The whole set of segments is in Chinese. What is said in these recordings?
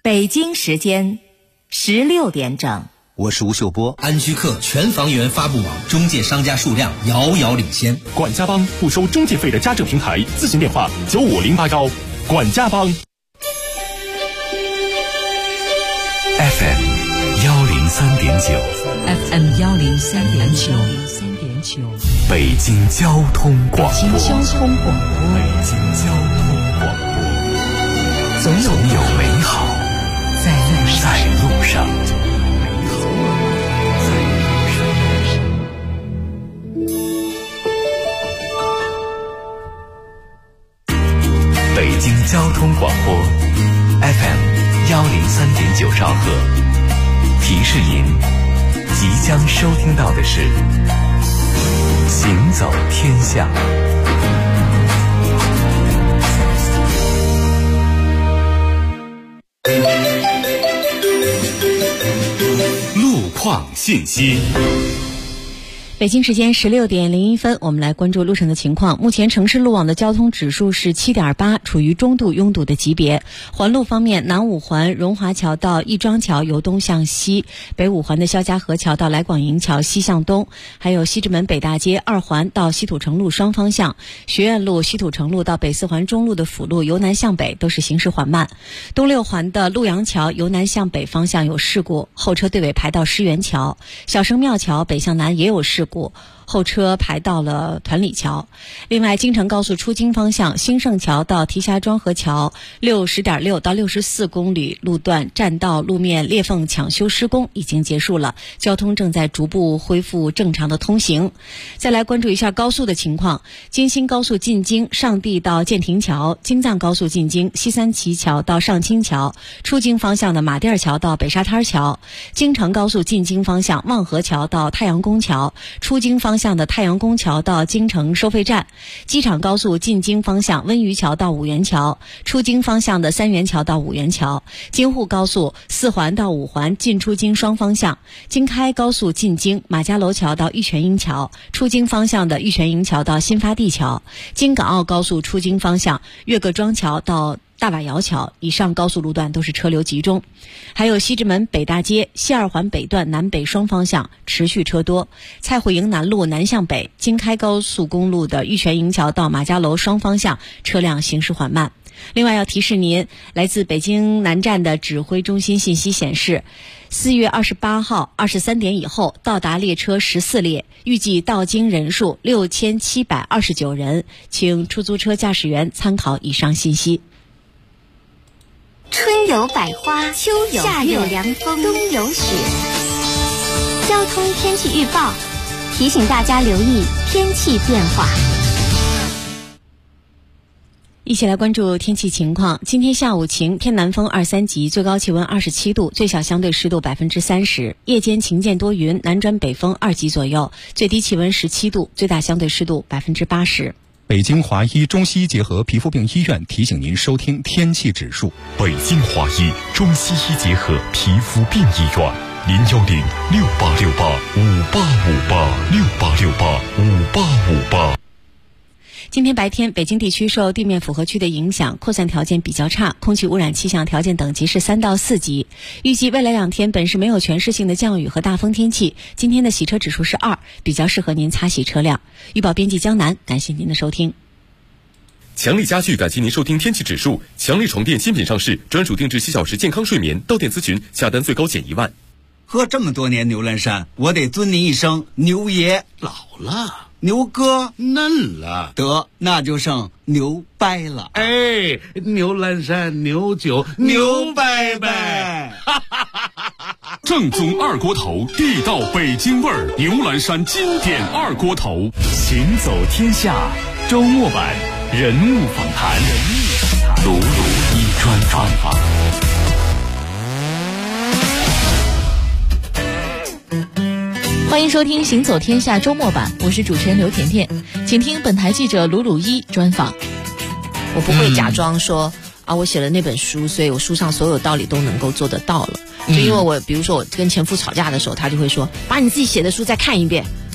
北京时间16点整。 我是吴秀波。 安居客全房源发布网中介商家数量遥遥领先。 管家帮不收中介费的家政平台，咨询电话95081。管家帮。 FM 103.9 FM 103.9 北京交通广播。 北京交通广播。总有美好在路上。北京交通广播 FM 103.9兆赫，提示您即将收听到的是行走天下。 路况信息。 北京时间16点01分，我们来关注路上的情况。目前城市路网的交通指数是 7.8， 处于中度拥堵的级别。环路方面，南五环荣华桥到亦庄桥由东向西，北五环的肖家河桥到来广营桥西向东，还有西直门北大街2环到西土城路双方向，学院路西土城路到北四环中路的辅路由南向北都是行驶缓慢。东六环的陆阳桥由南向北方向有事故，后车队尾排到狮园桥。小生庙桥北向南也有事故，后车排到了团里桥。另外，京承高速出京方向兴盛桥到提辖庄河桥 60.6 到64公里路段占道路面裂缝抢修施工已经结束了，交通正在逐步恢复正常的通行。再来关注一下高速的情况。京新高速进京上地到建亭桥，京藏高速进京西三旗桥到上清桥，出京方向的马甸桥到北沙滩桥。京承高速进京方向望河桥到太阳宫桥，出京方向的太阳宫桥到京城收费站。机场高速进京方向温榆桥到五原桥，出京方向的三元桥到五原桥。京沪高速4环到5环进出京双方向。京开高速进京马家楼桥到玉泉营桥，出京方向的玉泉营桥到新发地桥。京港澳高速出京方向岳各庄桥到大瓦窑桥，以上高速路段都是车流集中。还有西直门北大街西2环北段南北双方向持续车多。蔡慧营南路南向北京开高速公路的玉泉营桥到马家楼双方向车辆行驶缓慢。另外要提示您，来自北京南站的指挥中心信息显示，4月28号23点以后到达列车14列，预计到京人数6729人，请出租车驾驶员参考以上信息。 春有百花，秋有夏有凉风，冬有雪。交通天气预报提醒大家留意天气变化。 一起来关注天气情况。今天下午晴，偏南风2、3级，最高气温27度，最小相对湿度30%。夜间晴间多云，南转北风2级左右，最低气温17度，最大相对湿度80%。 北京华医中西医结合皮肤病医院提醒您收听天气指数。 北京华医中西医结合皮肤病医院，0106868585858，68685858。 今天白天，北京地区受地面符合区的影响，扩散条件比较差，空气污染气象条件等级是3到4级。预计未来2天本市没有全市性的降雨和大风天气。今天的洗车指数是2，比较适合您擦洗车辆。预报编辑江南，感谢您的收听。 强力家具感谢您收听天气指数。强力床垫新品上市，专属定制7小时健康睡眠，到店咨询，下单最高减1万。 喝这么多年牛栏山，我得尊您一声牛爷。 老了， 牛哥嫩了， 得那就剩牛掰了。 哎，牛栏山牛酒牛掰掰。 正宗二锅头，地道北京味儿，牛栏山经典二锅头。 行走天下周末版人物访谈，卢鲁一专访。 欢迎收听行走天下周末版，我是主持人刘甜甜，请听本台记者鲁鲁一专访。 我不会假装说我写了那本书，所以我书上所有道理都能够做得到了。就因为我比如说我跟前夫吵架的时候，他就会说把你自己写的书再看一遍，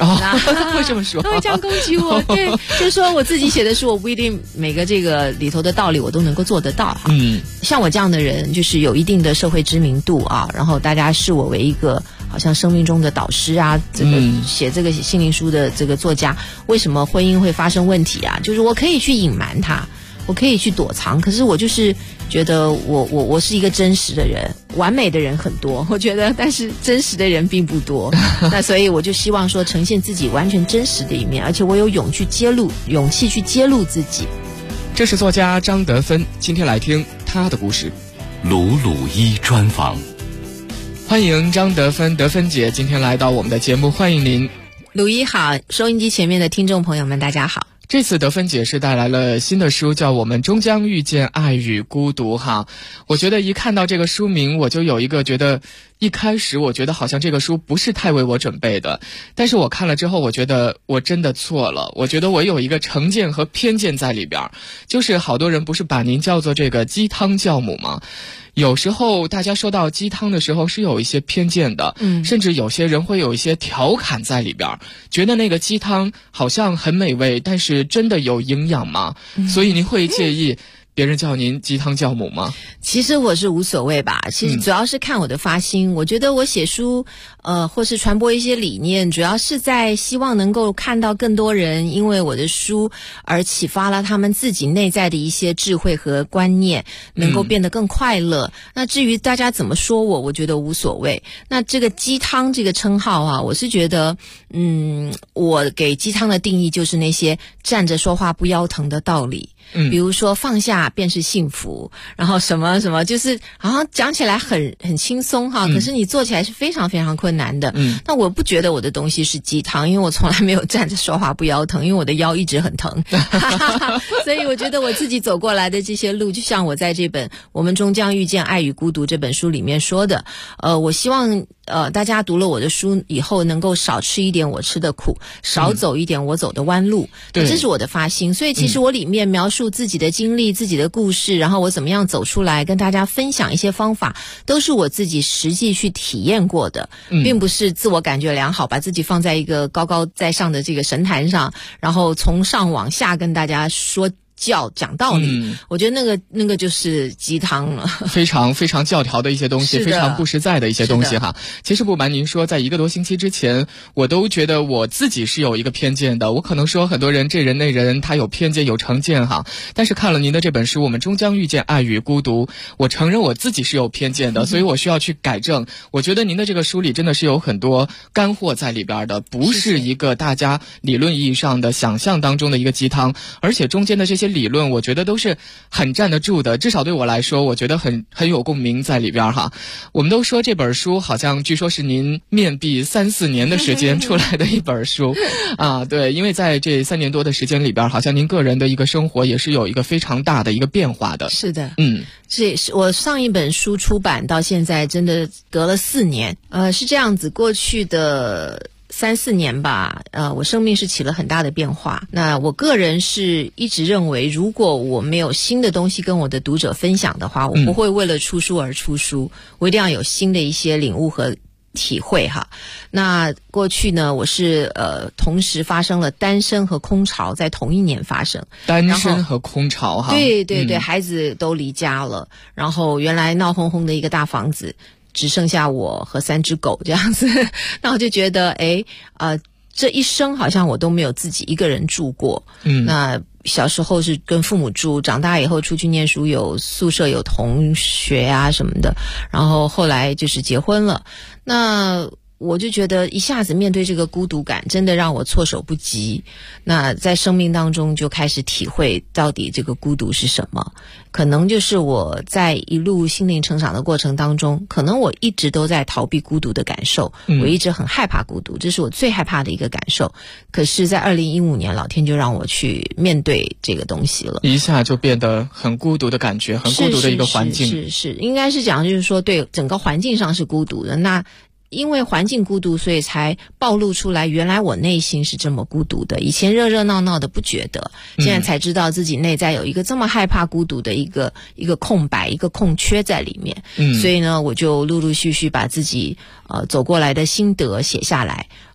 会这么说， 他会这样攻击我。对，就是说我自己写的书，我不一定每个这个里头的道理我都能够做得到哈。像我这样的人，就是有一定的社会知名度啊，然后大家视我为一个好像生命中的导师啊，这个写这个心灵书的这个作家，为什么婚姻会发生问题啊？就是我可以去隐瞒它，我可以去躲藏，可是我就是觉得我是一个真实的人，完美的人很多，我觉得，但是真实的人并不多。那所以我就希望说呈现自己完全真实的一面，而且我有勇气去揭露自己。 这是作家张德芬，今天来听他的故事。 鲁鲁一专访。 欢迎张德芬，德芬姐今天来到我们的节目，欢迎您。 鲁一好，收音机前面的听众朋友们大家好。 这次德芬姐是带来了新的书，叫《我们终将遇见爱与孤独》哈。我觉得一看到这个书名，我就有一个觉得，一开始我觉得好像这个书不是太为我准备的，但是我看了之后，我觉得我真的错了。我觉得我有一个成见和偏见在里边，就是好多人不是把您叫做这个鸡汤教母吗？有时候大家说到鸡汤的时候是有一些偏见的，甚至有些人会有一些调侃在里边，觉得那个鸡汤好像很美味，但是真的有营养吗？所以您会介意别人叫您鸡汤教母吗？ 其实我是无所谓吧，其实主要是看我的发心。我觉得我写书或是传播一些理念，主要是在希望能够看到更多人因为我的书而启发了他们自己内在的一些智慧和观念，能够变得更快乐。那至于大家怎么说我觉得无所谓。那这个鸡汤这个称号啊，我是觉得我给鸡汤的定义就是那些站着说话不腰疼的道理。比如说放下便是幸福，然后什么什么，就是好像讲起来很轻松哈，可是你做起来是非常非常困难的。那我不觉得我的东西是鸡汤，因为我从来没有站着说话不腰疼，因为我的腰一直很疼。所以我觉得我自己走过来的这些路，就像我在这本《我们终将遇见爱与孤独》这本书里面说的，我希望大家读了我的书以后能够少吃一点我吃的苦，少走一点我走的弯路，这是我的发心。所以其实我里面描述自己的经历，自己的故事，然后我怎么样走出来跟大家分享一些方法，都是我自己实际去体验过的，并不是自我感觉良好，把自己放在一个高高在上的这个神坛上，然后从上往下跟大家说讲道理。我觉得那个就是鸡汤了， 非常非常教条的一些东西，非常不实在的一些东西哈。其实不瞒您说，在1个多星期之前，我都觉得我自己是有一个偏见的。我可能说很多人这人那人他有偏见有成见哈，但是看了您的这本书《我们终将遇见爱与孤独》，我承认我自己是有偏见的，所以我需要去改正。我觉得您的这个书里真的是有很多干货在里边的，不是一个大家理论意义上的想象当中的一个鸡汤，而且中间的这些理论我觉得都是很站得住的，至少对我来说我觉得很有共鸣在里边哈。我们都说这本书好像据说是您面壁3、4年的时间出来的一本书啊，对，因为在这3年多的时间里边，好像您个人的一个生活也是有一个非常大的一个变化的。 是的，是我上一本书出版到现在真的隔了4年，是这样子，过去的3、4年吧，我生命是起了很大的变化。那我个人是一直认为，如果我没有新的东西跟我的读者分享的话，我不会为了出书而出书，我一定要有新的一些领悟和体会哈。那过去呢，我是同时发生了单身和空巢，在同一年发生。 单身和空巢哈， 对对对，孩子都离家了，然后原来闹哄哄的一个大房子，只剩下我和3只狗这样子。那我就觉得这一生好像我都没有自己一个人住过。那小时候是跟父母住，长大以后出去念书，有宿舍有同学啊什么的，然后后来就是结婚了。那我就觉得一下子面对这个孤独感真的让我措手不及。那在生命当中就开始体会到底这个孤独是什么，可能就是我在一路心灵成长的过程当中，可能我一直都在逃避孤独的感受，我一直很害怕孤独，这是我最害怕的一个感受。可是在2015年老天就让我去面对这个东西了， 一下就变得很孤独的感觉，很孤独的一个环境。 是应该是讲就是说对整个环境上是孤独的，那因为环境孤独，所以才暴露出来原来我内心是这么孤独的。以前热热闹闹的不觉得，现在才知道自己内在有一个这么害怕孤独的一个空白，一个空缺在里面。所以呢，我就陆陆续续把自己走过来的心得写下来。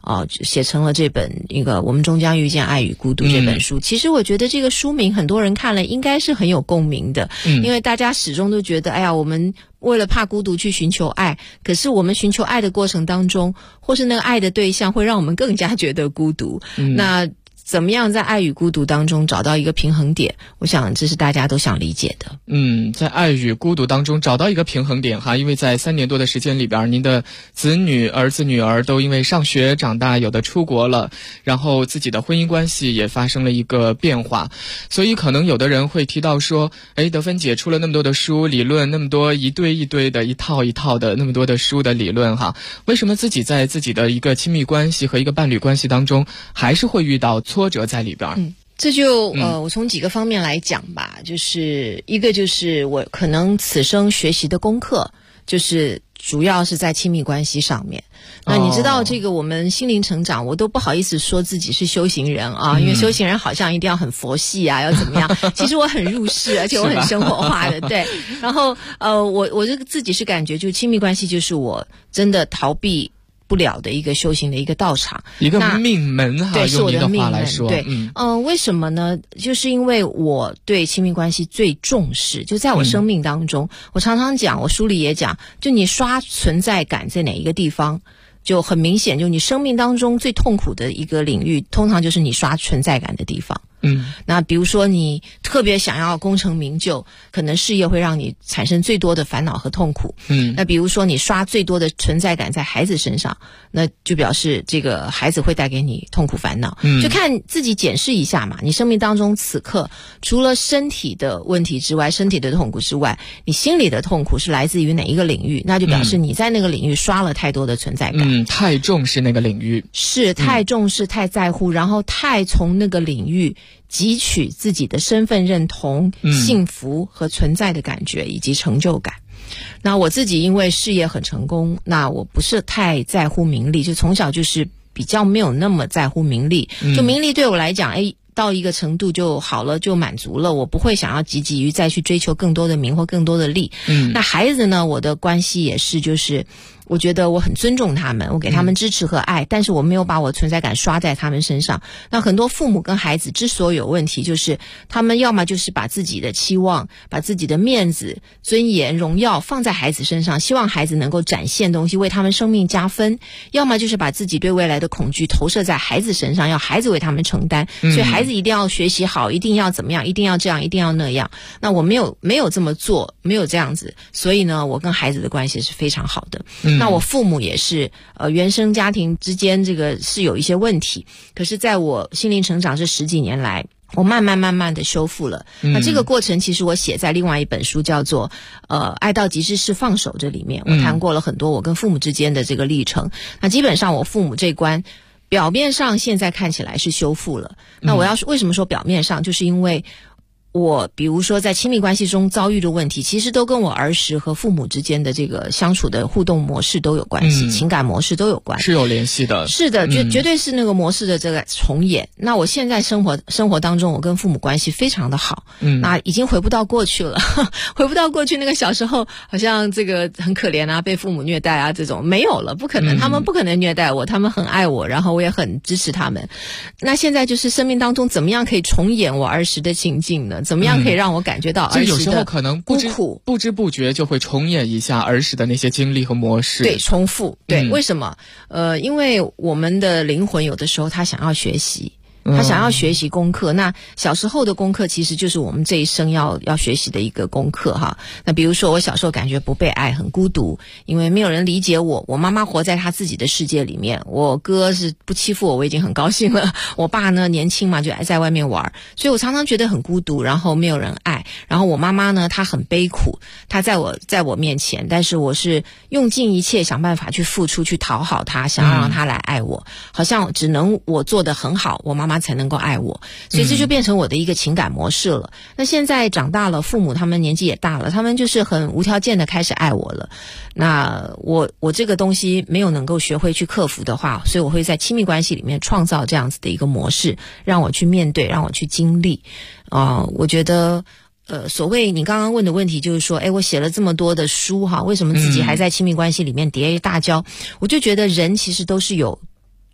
写成了这本一个我们终将遇见爱与孤独这本书。其实我觉得这个书名很多人看了应该是很有共鸣的，因为大家始终都觉得，哎呀，我们为了怕孤独去寻求爱，可是我们寻求爱的过程当中，或是那个爱的对象会让我们更加觉得孤独。那怎么样在爱与孤独当中找到一个平衡点？我想这是大家都想理解的。 在爱与孤独当中找到一个平衡点哈，因为在3年多的时间里边，您的儿子女儿都因为上学长大，有的出国了，然后自己的婚姻关系也发生了一个变化，所以可能有的人会提到说，德芬姐出了那么多的书理论，那么多一堆一堆的一套一套的那么多的书的理论哈，为什么自己在自己的一个亲密关系和一个伴侣关系当中还是会遇到挫折在里边？ 这就我从几个方面来讲吧，就是一个就是我可能此生学习的功课，就是主要是在亲密关系上面。那你知道这个我们心灵成长，我都不好意思说自己是修行人啊，因为修行人好像一定要很佛系啊，要怎么样？其实我很入世，而且我很生活化的，对。然后我这个自己是感觉，就亲密关系就是我真的逃避不了的一个修行的一个道场， 一个命门哈， 对，是我的命门来说， 对，为什么呢？就是因为我对亲密关系最重视，就在我生命当中，我常常讲，我书里也讲，就你刷存在感在哪一个地方，就很明显，就你生命当中最痛苦的一个领域，通常就是你刷存在感的地方。那比如说你特别想要功成名就，可能事业会让你产生最多的烦恼和痛苦。那比如说你刷最多的存在感在孩子身上，那就表示这个孩子会带给你痛苦烦恼。就看自己检视一下嘛，你生命当中此刻除了身体的问题之外，身体的痛苦之外，你心里的痛苦是来自于哪一个领域？那就表示你在那个领域刷了太多的存在感。 太重视那个领域， 是太重视、太在乎，然后太从那个领域汲取自己的身份认同、幸福和存在的感觉以及成就感。那我自己因为事业很成功，那我不是太在乎名利，就从小就是比较没有那么在乎名利。就名利对我来讲，到一个程度就好了，就满足了，我不会想要积极于再去追求更多的名或更多的利。那孩子呢，我的关系也是，就是我觉得我很尊重他们，我给他们支持和爱，但是我没有把我存在感刷在他们身上。那很多父母跟孩子之所以有问题，就是他们要么就是把自己的期望、把自己的面子、尊严、荣耀放在孩子身上，希望孩子能够展现东西，为他们生命加分；要么就是把自己对未来的恐惧投射在孩子身上，要孩子为他们承担。所以孩子一定要学习好，一定要怎么样，一定要这样，一定要那样。那我没有这么做，没有这样子，所以呢，我跟孩子的关系是非常好的。那我父母也是，原生家庭之间这个是有一些问题，可是在我心灵成长这10几年来，我慢慢的修复了。那这个过程其实我写在另外一本书叫做爱到极致是放手，这里面我谈过了很多我跟父母之间的这个历程。那基本上我父母这关表面上现在看起来是修复了。那我要为什么说表面上，就是因为我比如说在亲密关系中遭遇的问题，其实都跟我儿时和父母之间的这个相处的互动模式都有关系，情感模式都有关， 是有联系的。 是的，绝对是那个模式的这个重演。那我现在生活当中，我跟父母关系非常的好，那已经回不到过去了，回不到过去那个小时候好像这个很可怜啊，被父母虐待啊，这种没有了，不可能，他们不可能虐待我，他们很爱我，然后我也很支持他们。那现在就是生命当中怎么样可以重演我儿时的情境呢？怎么样可以让我感觉到儿时的有时候可能不知不觉就会重演一下儿时的那些经历和模式。 对，重复。对，为什么？因为我们的灵魂有的时候他想要学习。他想要学习功课，那小时候的功课其实就是我们这一生要学习的一个功课哈。那比如说我小时候感觉不被爱，很孤独，因为没有人理解我，我妈妈活在她自己的世界里面，我哥是不欺负我已经很高兴了，我爸呢年轻嘛就爱在外面玩，所以我常常觉得很孤独，然后没有人爱。然后我妈妈呢她很悲苦，她在我面前，但是我是用尽一切想办法去付出，去讨好她，想要让她来爱我，好像只能我做得很好，我妈妈才能够爱我，所以这就变成我的一个情感模式了。那现在长大了，父母他们年纪也大了，他们就是很无条件的开始爱我了。那我这个东西没有能够学会去克服的话，所以我会在亲密关系里面创造这样子的一个模式，让我去面对，让我去经历。我觉得所谓你刚刚问的问题就是说，我写了这么多的书哈，为什么自己还在亲密关系里面跌一大跤？我就觉得人其实都是有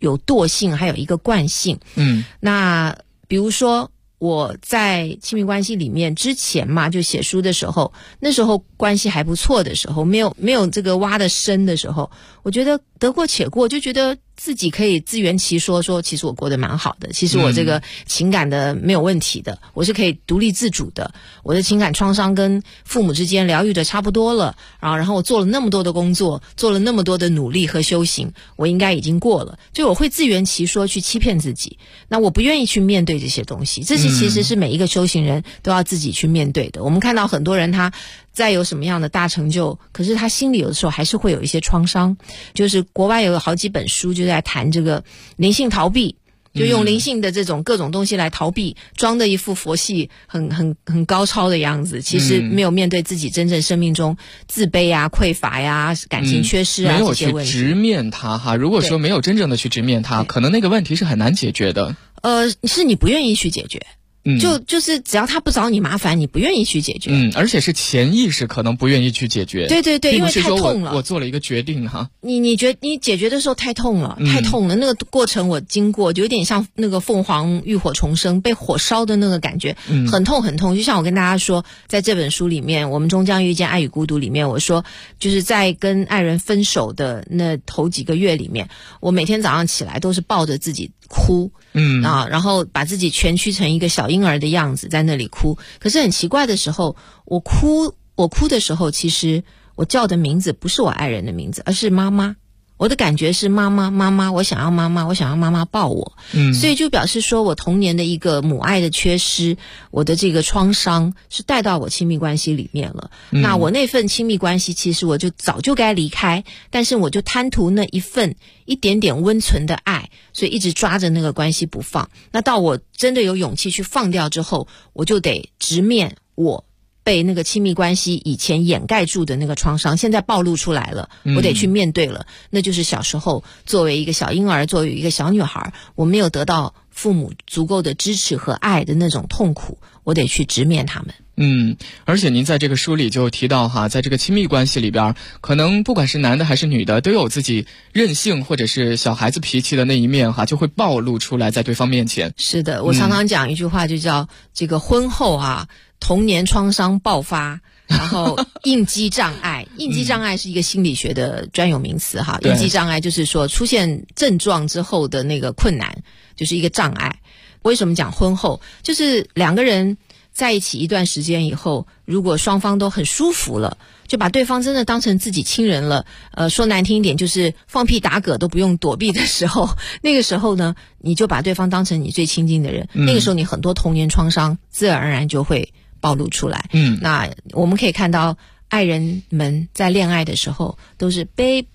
有惰性，还有一个惯性。那比如说我在亲密关系里面之前嘛，就写书的时候，那时候关系还不错的时候，没有这个挖的深的时候，我觉得得过且过，就觉得自己可以自圆其说，说其实我过得蛮好的，其实我这个情感的没有问题的，我是可以独立自主的，我的情感创伤跟父母之间疗愈的差不多了，然后我做了那么多的工作，做了那么多的努力和修行，我应该已经过了，就我会自圆其说去欺骗自己，那我不愿意去面对这些东西，这是其实是每一个修行人都要自己去面对的。我们看到很多人他再有什么样的大成就，可是他心里有的时候还是会有一些创伤，就是国外有好几本书就在谈这个灵性逃避，就用灵性的这种各种东西来逃避，装的一副佛系很高超的样子，其实没有面对自己真正生命中自卑啊、匮乏呀、感情缺失啊这些问题， 没有去直面它哈。如果说没有真正的去直面它，可能那个问题是很难解决的。 是你不愿意去解决。就是只要他不找你麻烦，你不愿意去解决。 而且是潜意识可能不愿意去解决。 对，因为太痛了。 我做了一个决定哈。 你解决的时候太痛了，太痛了。那个过程我经过，就有点像那个凤凰浴火重生，被火烧的那个感觉，很痛很痛。就像我跟大家说，在这本书里面，我们终将遇见爱与孤独里面，我说就是在跟爱人分手的那头几个月里面，我每天早上起来都是抱着自己哭，然后把自己蜷曲成一个小婴儿的样子在那里哭。可是很奇怪的时候，我哭的时候，其实我叫的名字不是我爱人的名字，而是妈妈。我的感觉是妈妈，我想要妈妈，我想要妈妈抱我。所以就表示说我童年的一个母爱的缺失，我的这个创伤是带到我亲密关系里面了。那我那份亲密关系其实我就早就该离开，但是我就贪图那一份一点点温存的爱，所以一直抓着那个关系不放。那到我真的有勇气去放掉之后，我就得直面我被那个亲密关系以前掩盖住的那个创伤，现在暴露出来了，我得去面对了。那就是小时候作为一个小婴儿，作为一个小女孩，我没有得到父母足够的支持和爱的那种痛苦，我得去直面他们。 而且您在这个书里就提到哈，在这个亲密关系里边，可能不管是男的还是女的，都有自己任性或者是小孩子脾气的那一面哈，就会暴露出来在对方面前。 是的，我常常讲一句话，就叫这个婚后啊，童年创伤爆发，然后应激障碍。应激障碍是一个心理学的专有名词哈。应激障碍就是说出现症状之后的那个困难，就是一个障碍。为什么讲婚后？就是两个人在一起一段时间以后，如果双方都很舒服了，就把对方真的当成自己亲人了，说难听一点就是放屁打嗝都不用躲避的时候，那个时候呢，你就把对方当成你最亲近的人，那个时候你很多童年创伤自然而然就会暴露出来。那我们可以看到爱人们在恋爱的时候都是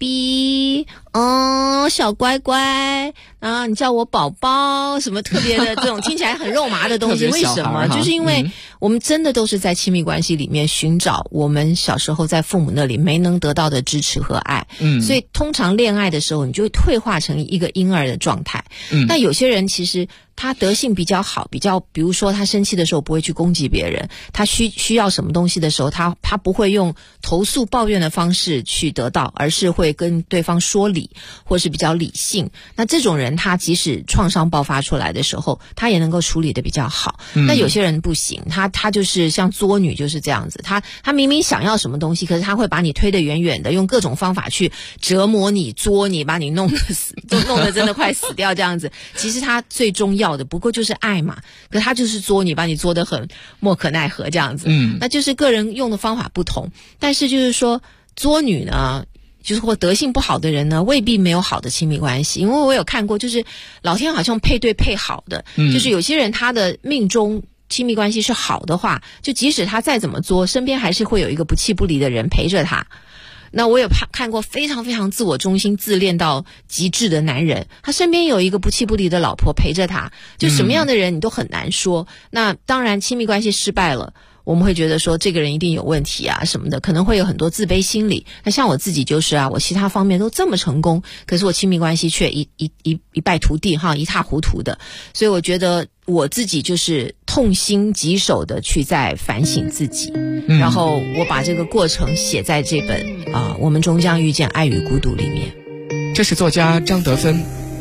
baby， 小乖乖啊，你叫我宝宝，什么特别的这种听起来很肉麻的东西。为什么？就是因为我们真的都是在亲密关系里面寻找我们小时候在父母那里没能得到的支持和爱。所以通常恋爱的时候，你就会退化成一个婴儿的状态。那有些人其实他德性比较好，比如说他生气的时候不会去攻击别人，他需要什么东西的时候，他不会用投诉抱怨的方式去得到，而是会跟对方说理，或是比较理性。那这种人他即使创伤爆发出来的时候，他也能够处理得比较好。那有些人不行，他就是像作女就是这样子，他明明想要什么东西，可是他会把你推得远远的，用各种方法去折磨你、作你，把你弄得死，都弄得真的快死掉这样子。其实他最终要的不过就是爱嘛，可他就是作你，把你作得很莫可奈何这样子。那就是个人用的方法不同，但是就是说作女呢，就是或德性不好的人呢，未必没有好的亲密关系。因为我有看过，就是老天好像配对配好的，就是有些人他的命中亲密关系是好的话，就即使他再怎么作，身边还是会有一个不弃不离的人陪着他。那我有看过非常非常自我中心、自恋到极致的男人，他身边有一个不弃不离的老婆陪着他，就什么样的人你都很难说。那当然亲密关系失败了，我们会觉得说这个人一定有问题啊什么的，可能会有很多自卑心理。那像我自己就是啊，我其他方面都这么成功，可是我亲密关系却一败涂地哈，一塌糊涂的。所以我觉得我自己就是痛心疾首的去在反省自己，然后我把这个过程写在这本我们终将遇见爱与孤独里面。 这是作家张德芬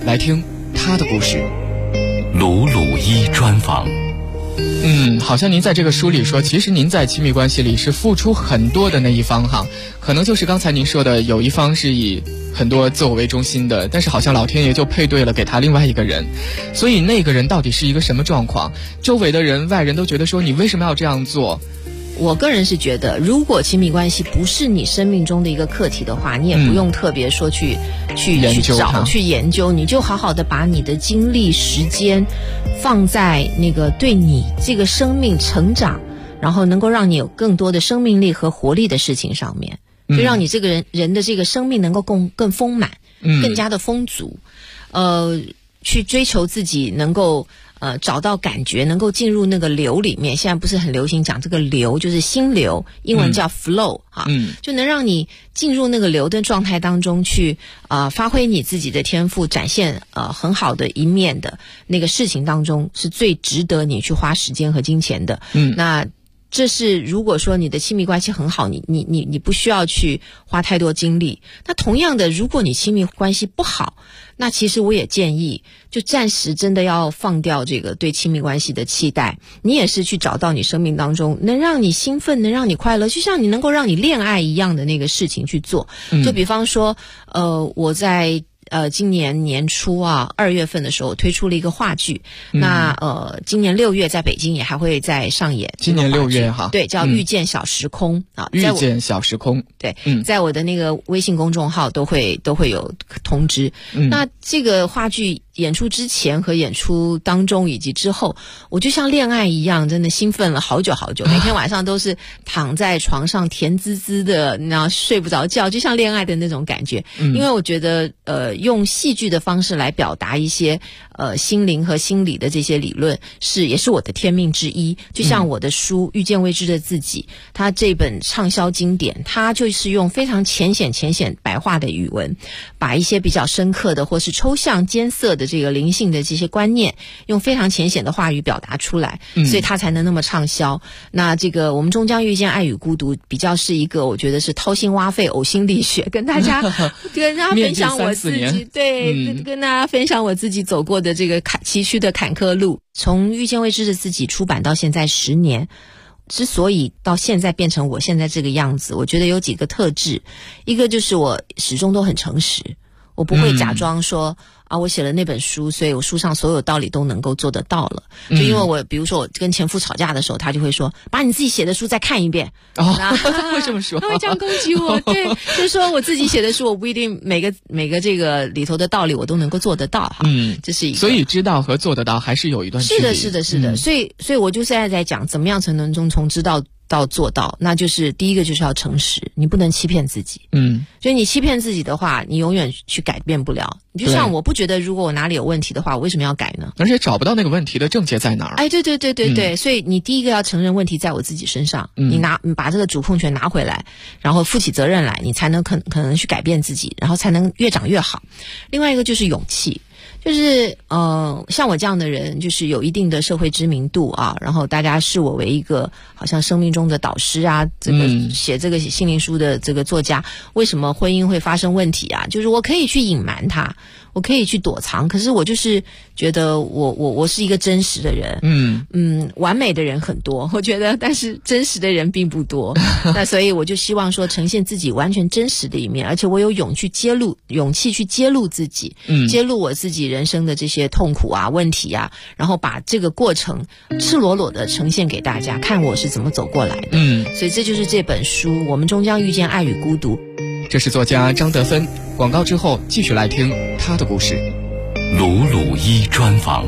来听他的故事。 鲁鲁一专访。 好像您在这个书里说，其实您在亲密关系里是付出很多的那一方哈，可能就是刚才您说的，有一方是以很多自我为中心的，但是好像老天爷就配对了给他另外一个人，所以那个人到底是一个什么状况？周围的人、外人都觉得说你为什么要这样做？ 我个人是觉得，如果亲密关系不是你生命中的一个课题的话，你也不用特别说去研究，你就好好的把你的精力、时间放在那个对你这个生命成长，然后能够让你有更多的生命力和活力的事情上面，就让你这个人的这个生命能够更丰满，更加的丰足，去追求自己能够找到感觉，能够进入那个流里面。现在不是很流行讲这个流，就是心流，英文叫 flow 就能让你进入那个流的状态当中去发挥你自己的天赋，展现很好的一面的那个事情当中，是最值得你去花时间和金钱的。那这是如果说你的亲密关系很好，你不需要去花太多精力。那同样的，如果你亲密关系不好，那其实我也建议就暂时真的要放掉这个对亲密关系的期待，你也是去找到你生命当中能让你兴奋、能让你快乐，就像你能够让你恋爱一样的那个事情去做。就比方说我在今年年初2月份的时候推出了一个话剧，那今年6月在北京也还会再上演。 今年6月哈， 对，叫遇见小时空遇见小时空， 对，在我的那个微信公众号都会有通知。那这个话剧演出之前和演出当中以及之后，我就像恋爱一样，真的兴奋了好久好久，每天晚上都是躺在床上甜滋滋的，然后睡不着觉，就像恋爱的那种感觉。因为我觉得用戏剧的方式来表达一些心灵和心理的这些理论也是我的天命之一。就像我的书《遇见未知的自己》，它这本畅销经典，它就是用非常浅显白话的语文，把一些比较深刻的或是抽象艰涩的这个灵性的这些观念，用非常浅显的话语表达出来，所以它才能那么畅销。那这个我们终将遇见爱与孤独，比较是一个我觉得是掏心挖肺、呕心沥血，跟大家分享我自己，对，跟大家分享我自己走过的这个崎岖的坎坷路。从遇见未知的自己出版到现在10年，之所以到现在变成我现在这个样子，我觉得有几个特质。一个就是我始终都很诚实，我不会假装说我写了那本书，所以我书上所有道理都能够做得到了。就因为我比如说我跟前夫吵架的时候，他就会说把你自己写的书再看一遍。 为什么说？ 他会这样攻击我。对，就是说我自己写的书，我不一定每个这个里头的道理我都能够做得到这是一个。 所以知道和做得到还是有一段距离。 是的。所以我就现在在讲怎么样才能从知道到做到，那就是第一个就是要诚实，你不能欺骗自己。所以你欺骗自己的话，你永远去改变不了。你就像我不觉得如果我哪里有问题的话，我为什么要改呢？ 而且找不到那个问题的症结在哪儿。 对，所以你第一个要承认问题在我自己身上，你把这个主控权拿回来，然后负起责任来，你才能可能去改变自己，然后才能越长越好。另外一个就是勇气。就是像我这样的人，就是有一定的社会知名度然后大家视我为一个好像生命中的导师这个写这个心灵书的这个作家，为什么婚姻会发生问题就是我可以去隐瞒它，我可以去躲藏，可是我就是觉得我是一个真实的人。完美的人很多，我觉得，但是真实的人并不多。那所以我就希望说呈现自己完全真实的一面，而且我有勇气去揭露自己，揭露我自己人生的这些痛苦问题然后把这个过程赤裸裸的呈现给大家看，我是怎么走过来的。所以这就是这本书，我们终将遇见爱与孤独。 这是作家张德芬。广告之后继续来听他的故事。 鲁鲁一专访。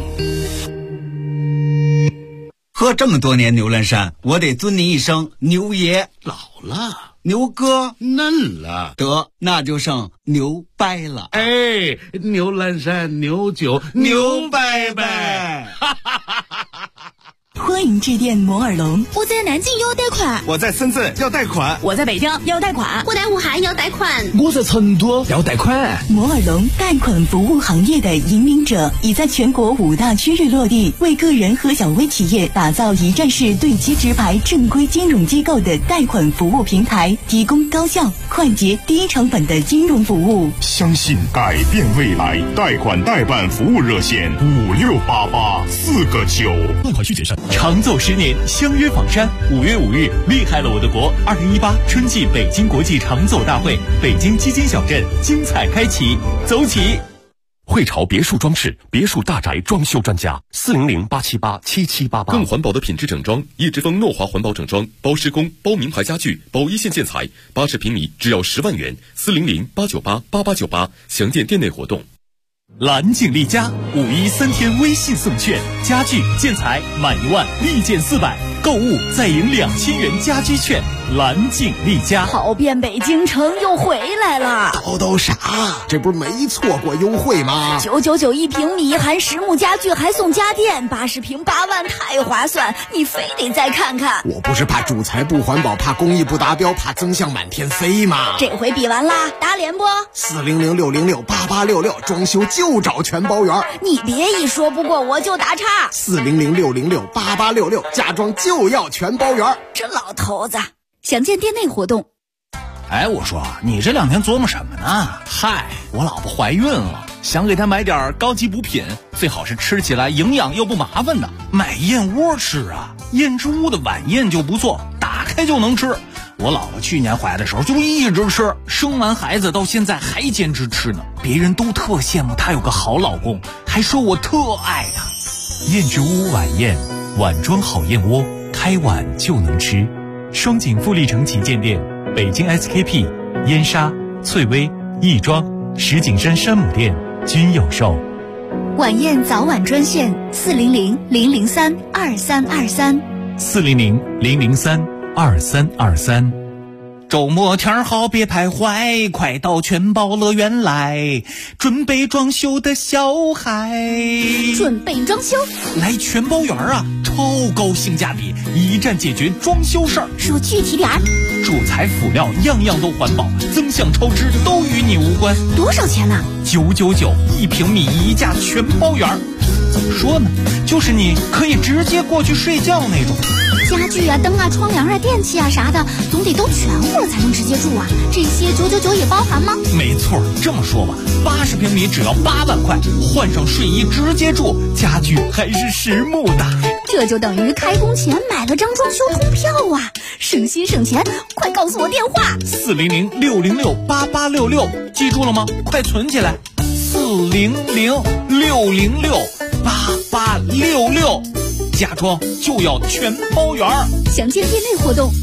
喝这么多年牛栏山，我得尊你一声牛爷。 老了， 牛哥嫩了， 得那就剩牛掰了。 哎，牛栏山牛酒牛掰掰。 欢迎致电摩尔龙。 我在南京要贷款， 我在深圳要贷款， 我在北京要贷款， 我在武汉要贷款， 我在成都要贷款。 摩尔龙贷款服务行业的引领者，已在全国5大区域落地，为个人和小微企业打造一站式对接直排正规金融机构的贷款服务平台，提供高效、快捷、低成本的金融服务。 相信改变未来，贷款代办服务热线5688-4个9。 贷款需谨慎。长走10年，相约房山。5月5日，厉害了我的国2018春季北京国际长走大会，北京基金小镇精彩开启，走起！ 汇潮别墅装饰，别墅大宅装修专家，400-878-7788。更环保的品质整装，一之风诺华环保整装，包施工、包名牌家具、包一线建材，80平米只要10万元，400-898-8898。详见店内活动。 蓝景丽家513天微信送券，家具建材满1万立减400，购物再赢2000元家居券。蓝景丽家跑遍北京城又回来了， 叨啥？这不是没错过优惠吗 ？999一平米，含实木家具还送家电，80平8万，太划算！你非得再看看。 我不是怕主材不环保，怕工艺不达标，怕增项满天飞吗？ 这回比完啦，打脸不 ？400-606-8866，装修就找全包圆。 你别一说不过我就打岔。 400-606-8866，家装就要全包圆。 这老头子。详见店内活动。 哎，我说你这2天琢磨什么呢？嗨，我老婆怀孕了，想给她买点高级补品，最好是吃起来营养又不麻烦的。买燕窝吃啊，燕之屋的晚宴就不错，打开就能吃。我老婆去年怀的时候就一直吃，生完孩子到现在还坚持吃呢。别人都特羡慕她有个好老公，还说我特爱她。 燕之屋晚宴，碗装好燕窝，开碗就能吃。双井富力城旗舰店、北京 SKP、燕莎、翠微、亦庄、石景山山姆店均有售。 晚宴早晚专线400-003-2323。 400-003-2323。 周末天好别徘徊，快到全包乐园来，准备装修的小孩。 准备装修？ 来全包园啊，超高性价比，一站解决装修事儿。 说具体点儿。 主材辅料样样都环保，增项超支都与你无关。 多少钱呢 ？999一平米一价全包园。怎么说呢？就是你可以直接过去睡觉那种。 家具啊、灯啊、窗帘啊、电器啊啥的，总得都全乎了才能直接住啊。这些999也包含吗？ 没错，这么说吧，80平米只要8万块，换上睡衣直接住，家具还是实木的。 这就等于开工前买了张装修通票啊，省心省钱！快告诉我电话 ：400-606-8866，记住了吗？快存起来，400-606-8866，家装就要全包圆。 详见店内活动。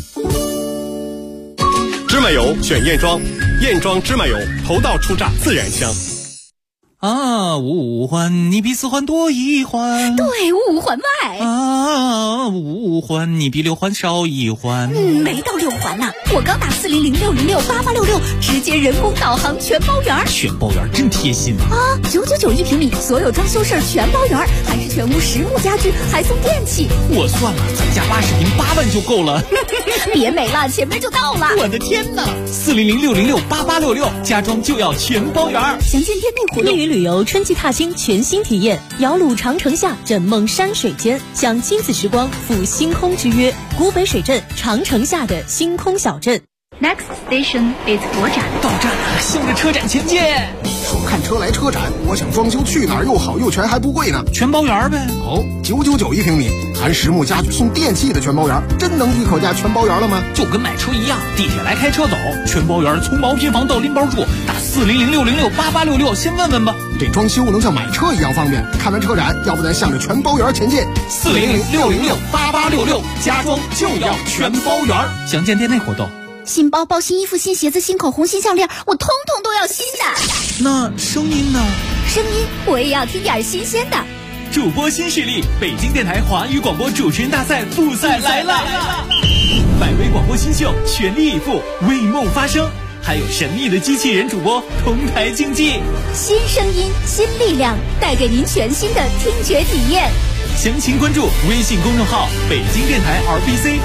芝麻油选燕庄，燕庄芝麻油，头道出榨自然香。 啊，五环你比4环多1环， 对，5环外。 啊，5环你比6环少1环。 没到6环呢，我刚打400-606-8866，直接人工导航全包圆。 全包圆真贴心啊！999一平米，所有装修事儿全包圆，还是全屋实木家具，还送电器。 我算了，咱家80平8万就够了。 别美了，前面就到了。 我的天哪！400-606-8866，家装就要全包圆。 详见店内活动。 旅游春季踏青全新体验，摇橹长城下，枕梦山水间，享亲子时光，赴星空之约。古北水镇长城下的星空小镇。 Next station is 佛展。 到站了，向着车展前进。 说看车来车展，我想装修去哪儿又好又全还不贵呢？ 全包圆呗。 哦，999一平米，含实木家具送电器的全包圆，真能一口价全包圆了吗？ 就跟买车一样，地铁来开车走，全包圆从毛坯房到拎包住，打400-606-8866，先问问吧。 这装修能像买车一样方便。看完车展，要不咱向着全包圆前进。 400-606-8866，家装就要全包圆。详见店内活动。 新包包、新衣服、新鞋子、新口红、新项链，我通通都要新的。 那声音呢？ 声音我也要听点新鲜的。 主播新势力，北京电台华语广播主持人大赛复赛来了！100位广播新秀全力以赴，为梦发声，还有神秘的机器人主播同台竞技。 新声音，新力量，带给您全新的听觉体验。 详情关注微信公众号北京电台 RBC。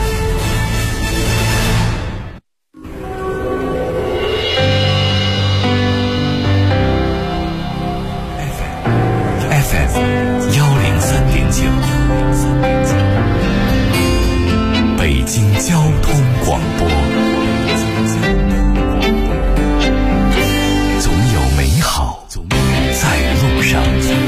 北京交通广播，总有美好在路上。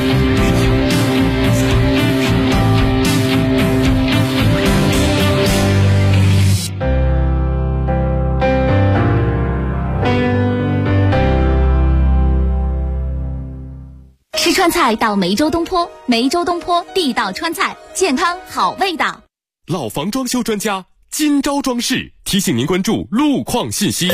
吃川菜到梅州东坡，梅州东坡地道川菜，健康好味道。 老房装修专家金朝装饰提醒您关注路况信息。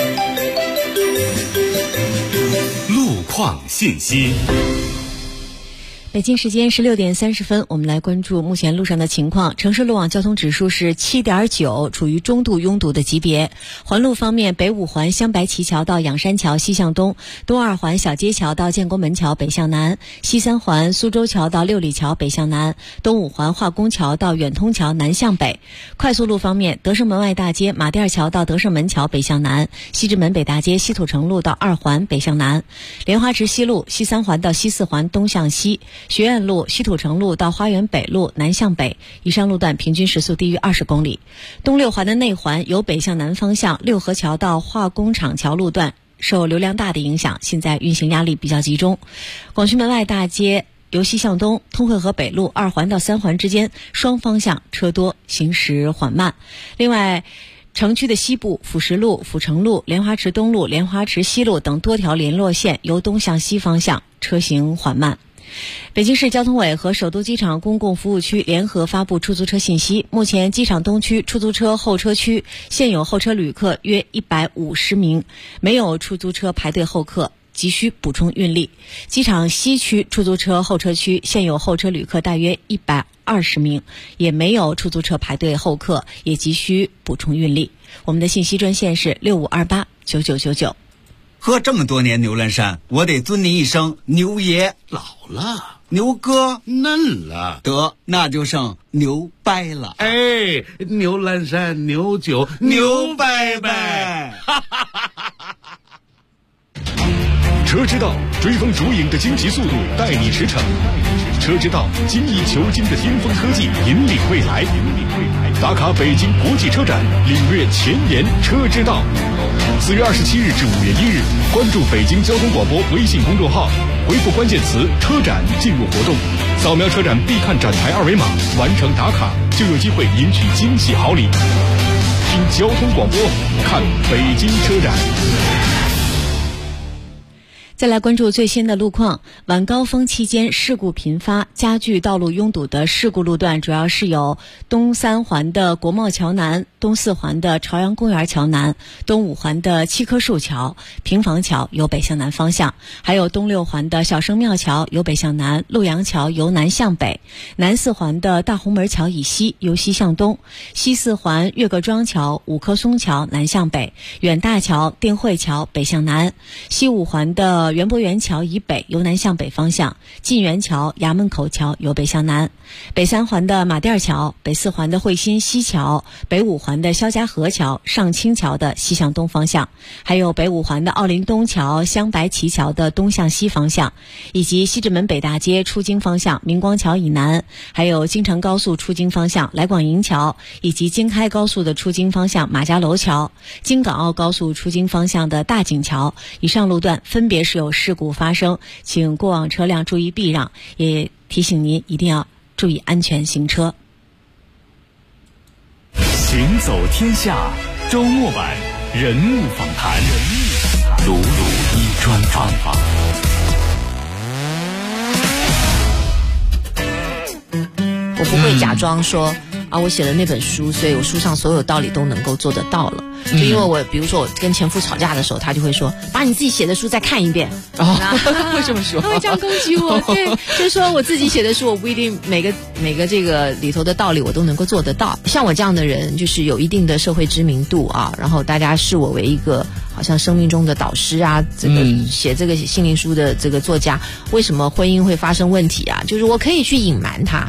路况信息。 北京时间16点30分，我们来关注目前路上的情况。城市路网交通指数是 7.9， 处于中度拥堵的级别。环路方面，北五环镶白旗桥到仰山桥西向东，东二环小街桥到建国门桥北向南，西三环苏州桥到六里桥北向南，东五环化工桥到远通桥南向北。快速路方面，德胜门外大街马甸桥到德胜门桥北向南，西直门北大街西土城路到二环北向南，莲花池西路西三环到西四环东向西，学院路西土城路到花园北路南向北，以上路段平均时速低于20公里。东六环的内环由北向南方向，六合桥到化工厂桥路段受流量大的影响，现在运行压力比较集中。广渠门外大街由西向东，通惠河北路二环到三环之间双方向车多，行驶缓慢。另外，城区的西部辅石路、阜成路、莲花池东路、莲花池西路等多条联络线由东向西方向车行缓慢。北京市交通委和首都机场公共服务区联合发布出租车信息，目前机场东区出租车候车区现有候车旅客约150名，没有出租车排队候客，急需补充运力。机场西区出租车候车区现有候车旅客大约120名，也没有出租车排队候客，也急需补充运力。我们的信息专线是65289999。 喝这么多年牛栏山，我得尊您一声牛爷。 老了， 牛哥嫩了， 得那就剩牛掰了。 哎，牛栏山牛酒牛掰掰。 车之道追风逐影的惊奇速度，带你驰骋。车之道精益求精的巅峰科技，引领未来。打卡北京国际车展，领略前沿车之道。4月27日至5月1日，关注北京交通广播微信公众号，回复关键词“车展”进入活动，扫描车展必看展台二维码，完成打卡就有机会赢取惊喜好礼。听交通广播，看北京车展。 再来关注最新的路况。晚高峰期间事故频发，加剧道路拥堵的事故路段主要是有东三环的国贸桥南、东四环的朝阳公园桥南、东五环的七棵树桥、平房桥由北向南方向，还有东六环的小生庙桥由北向南、陆阳桥由南向北，南四环的大红门桥以西由西向东，西四环岳各庄桥、五棵松桥南向北，远大桥、定慧桥北向南，西五环的园博园桥以北由南向北方向，晋园桥、衙门口桥由北向南，北三环的马甸桥、北四环的汇新西桥、北五环的肖家河桥、上清桥的西向东方向，还有北五环的奥林东桥、镶白旗桥的东向西方向，以及西直门北大街出京方向明光桥以南，还有京承高速出京方向来广营桥，以及京开高速的出京方向马家楼桥、京港澳高速出京方向的大井桥，以上路段分别是有事故发生，请过往车辆注意避让，也提醒您一定要注意安全行车。 行走天下周末版人物访谈，鲁一专访。 我不会假装说我写了那本书，所以我书上所有道理都能够做得到了。就因为我比如说我跟前夫吵架的时候，他就会说把你自己写的书再看一遍。 为什么说？ 他会这样攻击我。对，就是说我自己写的书，我不一定每个这个里头的道理我都能够做得到。像我这样的人，就是有一定的社会知名度啊，然后大家视我为一个好像生命中的导师啊，这个写这个心灵书的这个作家，为什么婚姻会发生问题啊？就是我可以去隐瞒它。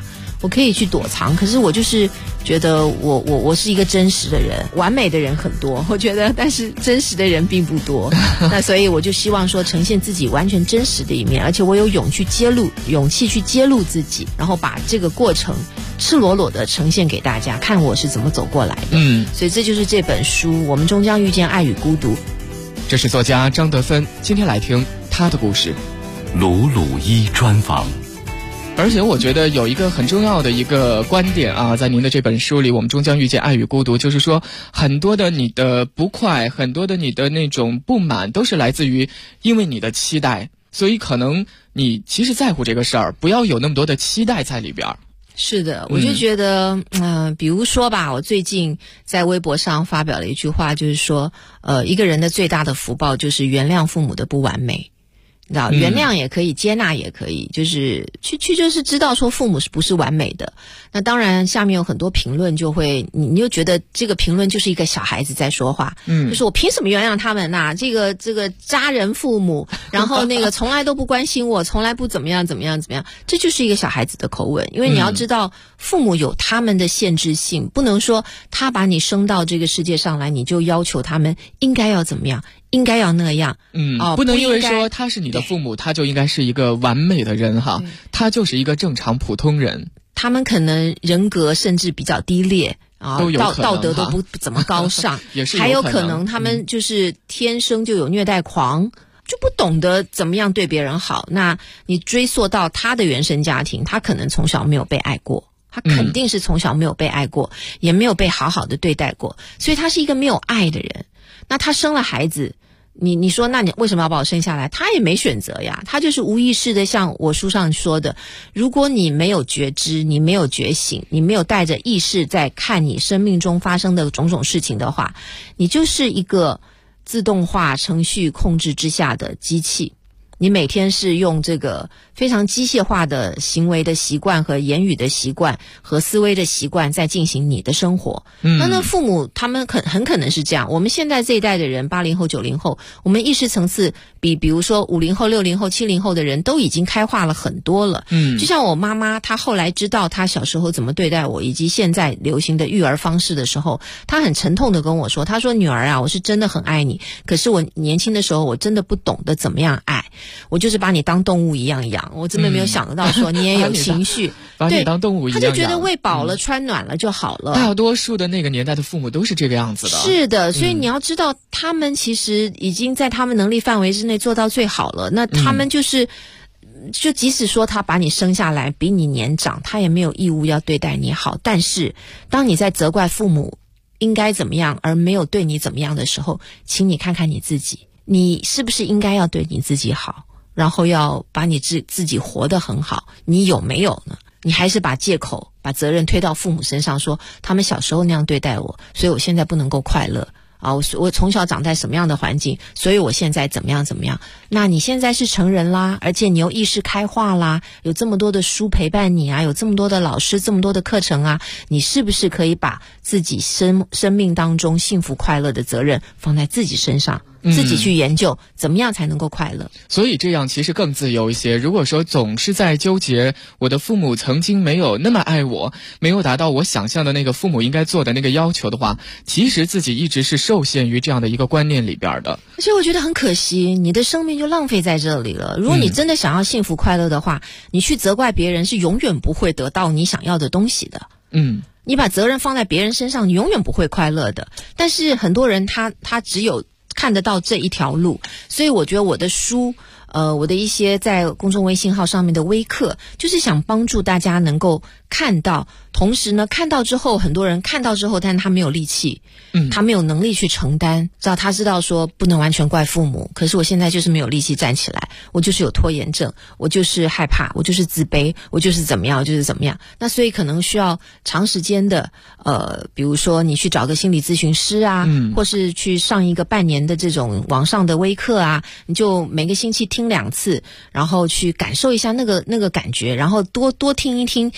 我可以去躲藏，可是我就是觉得我是一个真实的人，完美的人很多，我觉得，但是真实的人并不多。那所以我就希望说呈现自己完全真实的一面，而且我有勇气去揭露自己，然后把这个过程赤裸裸的呈现给大家，看我是怎么走过来的。所以这就是这本书《我们终将遇见爱与孤独》。 这是作家张德芬，今天来听他的故事。 鲁鲁一专访。 而且我觉得有一个很重要的一个观点啊，在您的这本书里，我们终将遇见爱与孤独，就是说很多的你的不快，很多的你的那种不满，都是来自于因为你的期待，所以可能你其实在乎这个事儿，不要有那么多的期待在里边。 是的，我就觉得比如说吧，我最近在微博上发表了一句话，就是说一个人的最大的福报就是原谅父母的不完美。你知道，原谅也可以，接纳也可以，就是就是知道说父母是不是完美的。那当然下面有很多评论就会你就觉得这个评论就是一个小孩子在说话，就是我凭什么原谅他们呐？这个渣人父母，然后那个从来都不关心我，从来不怎么样，这就是一个小孩子的口吻。因为你要知道父母有他们的限制性，不能说他把你生到这个世界上来，你就要求他们应该要怎么样，应该要那样。 不能因为说他是你的父母，他就应该是一个完美的人哈，他就是一个正常普通人。 他们可能人格甚至比较低劣啊，道德都不怎么高尚， 也是还有可能他们就是天生就有虐待狂，就不懂得怎么样对别人好。那你追溯到他的原生家庭，他可能从小没有被爱过，他肯定是从小没有被爱过，也没有被好好的对待过，所以他是一个没有爱的人。那他生了孩子，你说那你为什么要把我生下来？他也没选择呀，他就是无意识的，像我书上说的，如果你没有觉知，你没有觉醒，你没有带着意识在看你生命中发生的种种事情的话，你就是一个自动化程序控制之下的机器。你每天是用这个非常机械化的行为的习惯和言语的习惯和思维的习惯在进行你的生活。那父母他们很可能是这样。我们现在这一代的人，80后、90后，我们意识层次比如说50后、60后、70后的人都已经开化了很多了。就像我妈妈，她后来知道她小时候怎么对待我，以及现在流行的育儿方式的时候，她很沉痛的跟我说，她说女儿啊，我是真的很爱你，可是我年轻的时候我真的不懂得怎么样爱，我就是把你当动物一样养，我真的没有想得到说你也有情绪， 把你当动物一样养， 他就觉得喂饱了、穿暖了就好了。 大多数的那个年代的父母都是这个样子的。 是的，所以你要知道，他们其实已经在他们能力范围之内做到最好了。那他们就即使说他把你生下来比你年长，他也没有义务要对待你好。但是当你在责怪父母应该怎么样而没有对你怎么样的时候，请你看看你自己，你是不是应该要对你自己好，然后要把你自己活得很好，你有没有呢？你还是把借口把责任推到父母身上，说他们小时候那样对待我，所以我现在不能够快乐啊！我从小长在什么样的环境，所以我现在怎么样。那你现在是成人啦，而且你又意识开化啦，有这么多的书陪伴你啊，有这么多的老师，这么多的课程啊，你是不是可以把自己生命当中幸福快乐的责任放在自己身上，自己去研究怎么样才能够快乐。 所以这样其实更自由一些。如果说总是在纠结我的父母曾经没有那么爱我，没有达到我想象的那个父母应该做的那个要求的话，其实自己一直是受限于这样的一个观念里边的。 而且我觉得很可惜，你的生命就浪费在这里了。如果你真的想要幸福快乐的话，你去责怪别人是永远不会得到你想要的东西的。你把责任放在别人身上，你永远不会快乐的。但是很多人他只有看得到这一条路，所以我觉得我的书我的一些在公众微信号上面的微课，就是想帮助大家能够看到，同时呢看到之后，很多人看到之后，但他没有力气，他没有能力去承担，他知道说不能完全怪父母，可是我现在就是没有力气站起来，我就是有拖延症，我就是害怕，我就是自卑，我就是怎么样，那所以可能需要长时间的比如说你去找个心理咨询师啊，或是去上一个半年的这种网上的微课啊，你就每个星期听2次，然后去感受一下那个感觉，然后多听一听一个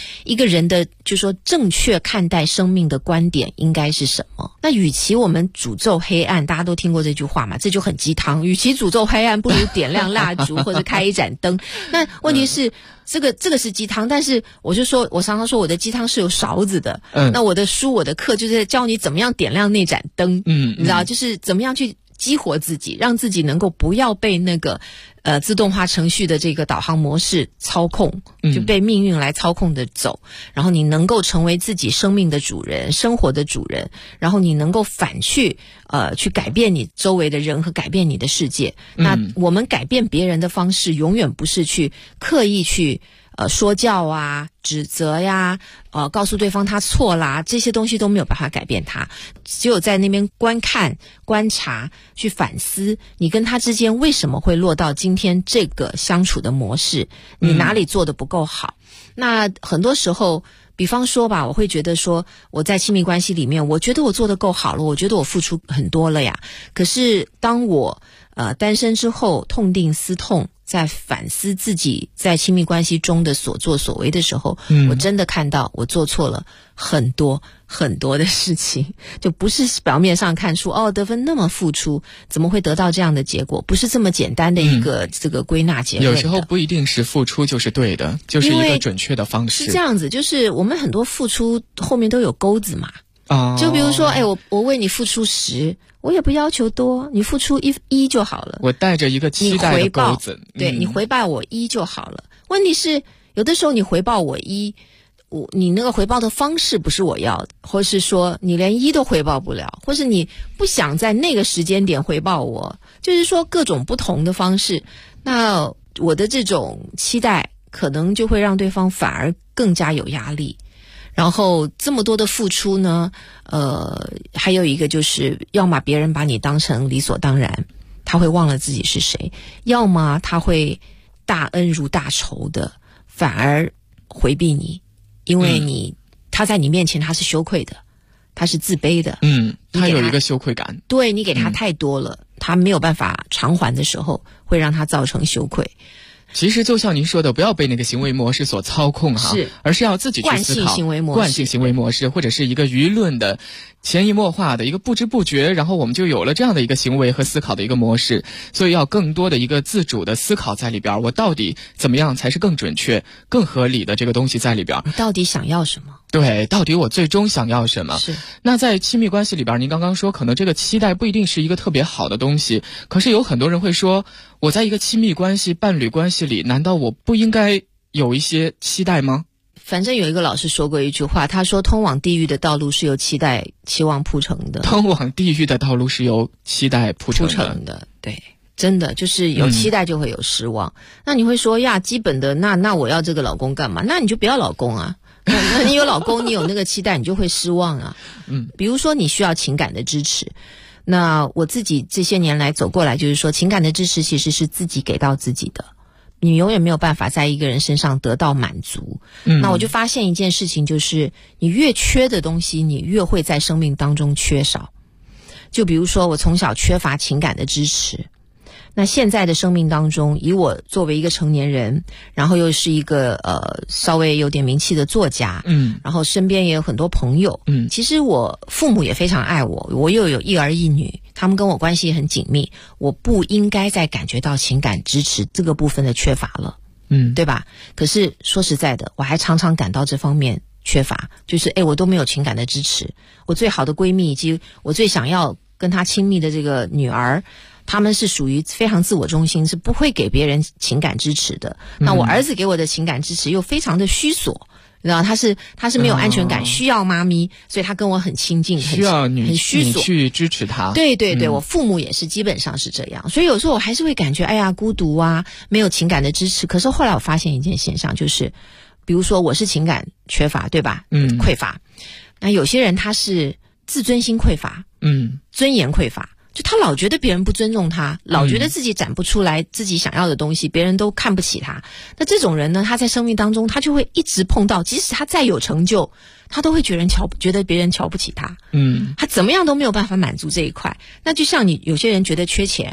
个人的就说正确看待生命的观点应该是什么？那与其我们诅咒黑暗，大家都听过这句话嘛，这就很鸡汤。与其诅咒黑暗，不如点亮蜡烛或者开一盏灯。那问题是，这个是鸡汤，但是我常常说我的鸡汤是有勺子的。那我的书我的课就是在教你怎么样点亮那盏灯。你知道，就是怎么样去激活自己，让自己能够不要被那个自动化程序的这个导航模式操控，就被命运来操控的走，然后你能够成为自己生命的主人，生活的主人，然后你能够反去改变你周围的人和改变你的世界。那我们改变别人的方式永远不是去刻意去说教啊、指责呀、告诉对方他错啦，这些东西都没有办法改变他。只有在那边观看、观察、去反思，你跟他之间为什么会落到今天这个相处的模式，你哪里做得不够好。那很多时候，比方说吧，我会觉得说我在亲密关系里面，我觉得我做得够好了，我觉得我付出很多了呀。可是当我单身之后痛定思痛，在反思自己在亲密关系中的所作所为的时候，我真的看到我做错了很多很多的事情，就不是表面上看出德芬那么付出，怎么会得到这样的结果，不是这么简单的一个这个归纳结论的。 有时候不一定是付出就是对的，就是一个准确的方式。 是这样子，就是我们很多付出后面都有钩子嘛。就比如说我为你付出10，我也不要求多，你付出一就好了。 我带着一个期待的钩子， 对，你回报我1就好了。问题是有的时候你回报我1，你那个回报的方式不是我要的，或是说你连1都回报不了，或是你不想在那个时间点回报我，就是说各种不同的方式。那我的这种期待可能就会让对方反而更加有压力。然后这么多的付出呢，还有一个就是要么别人把你当成理所当然，他会忘了自己是谁，要么他会大恩如大仇的反而回避你，因为他在你面前他是羞愧的，他是自卑的， 他有一个羞愧感， 对，你给他太多了，他没有办法偿还的时候会让他造成羞愧。 其实就像您说的，不要被那个行为模式所操控而是要自己去思考惯性行为模式，或者是一个舆论的潜移默化的一个不知不觉，然后我们就有了这样的一个行为和思考的一个模式。所以要更多的一个自主的思考在里边，我到底怎么样才是更准确、更合理的这个东西在里边。 你到底想要什么？ 对，到底我最终想要什么？ 是。 那在亲密关系里边，您刚刚说可能这个期待不一定是一个特别好的东西，可是有很多人会说，我在一个亲密关系、伴侣关系里，难道我不应该有一些期待吗？ 反正有一个老师说过一句话，他说通往地狱的道路是由期望铺成的。 通往地狱的道路是由期待铺成的，对。真的就是有期待就会有失望。那你会说呀，基本的那我要这个老公干嘛？那你就不要老公啊。那你有老公，你有那个期待，你就会失望啊。比如说你需要情感的支持，那我自己这些年来走过来，就是说情感的支持其实是自己给到自己的，你永远没有办法在一个人身上得到满足。那我就发现一件事情，就是你越缺的东西，你越会在生命当中缺少。就比如说我从小缺乏情感的支持，那现在的生命当中，以我作为一个成年人，然后又是一个稍微有点名气的作家，然后身边也有很多朋友，其实我父母也非常爱我，我又有一儿一女，他们跟我关系很紧密，我不应该再感觉到情感支持这个部分的缺乏了，对吧？可是说实在的，我还常常感到这方面缺乏，就是我都没有情感的支持，我最好的闺蜜以及我最想要跟她亲密的这个女儿，他们是属于非常自我中心，是不会给别人情感支持的。那我儿子给我的情感支持又非常的虚索，你知道他是没有安全感，需要妈咪，所以他跟我很亲近， 需要很虚索， 你去支持他。 对对对，我父母也是基本上是这样，所以有时候我还是会感觉孤独啊，没有情感的支持。可是后来我发现一件现象，就是比如说我是情感缺乏，对吧？匮乏。那有些人他是自尊心匮乏，尊严匮乏。就他老觉得别人不尊重他，老觉得自己展不出来自己想要的东西，别人都看不起他。那这种人呢，他在生命当中他就会一直碰到，即使他再有成就，他都会觉得别人瞧不起他。他怎么样都没有办法满足这一块。那就像有些人觉得缺钱，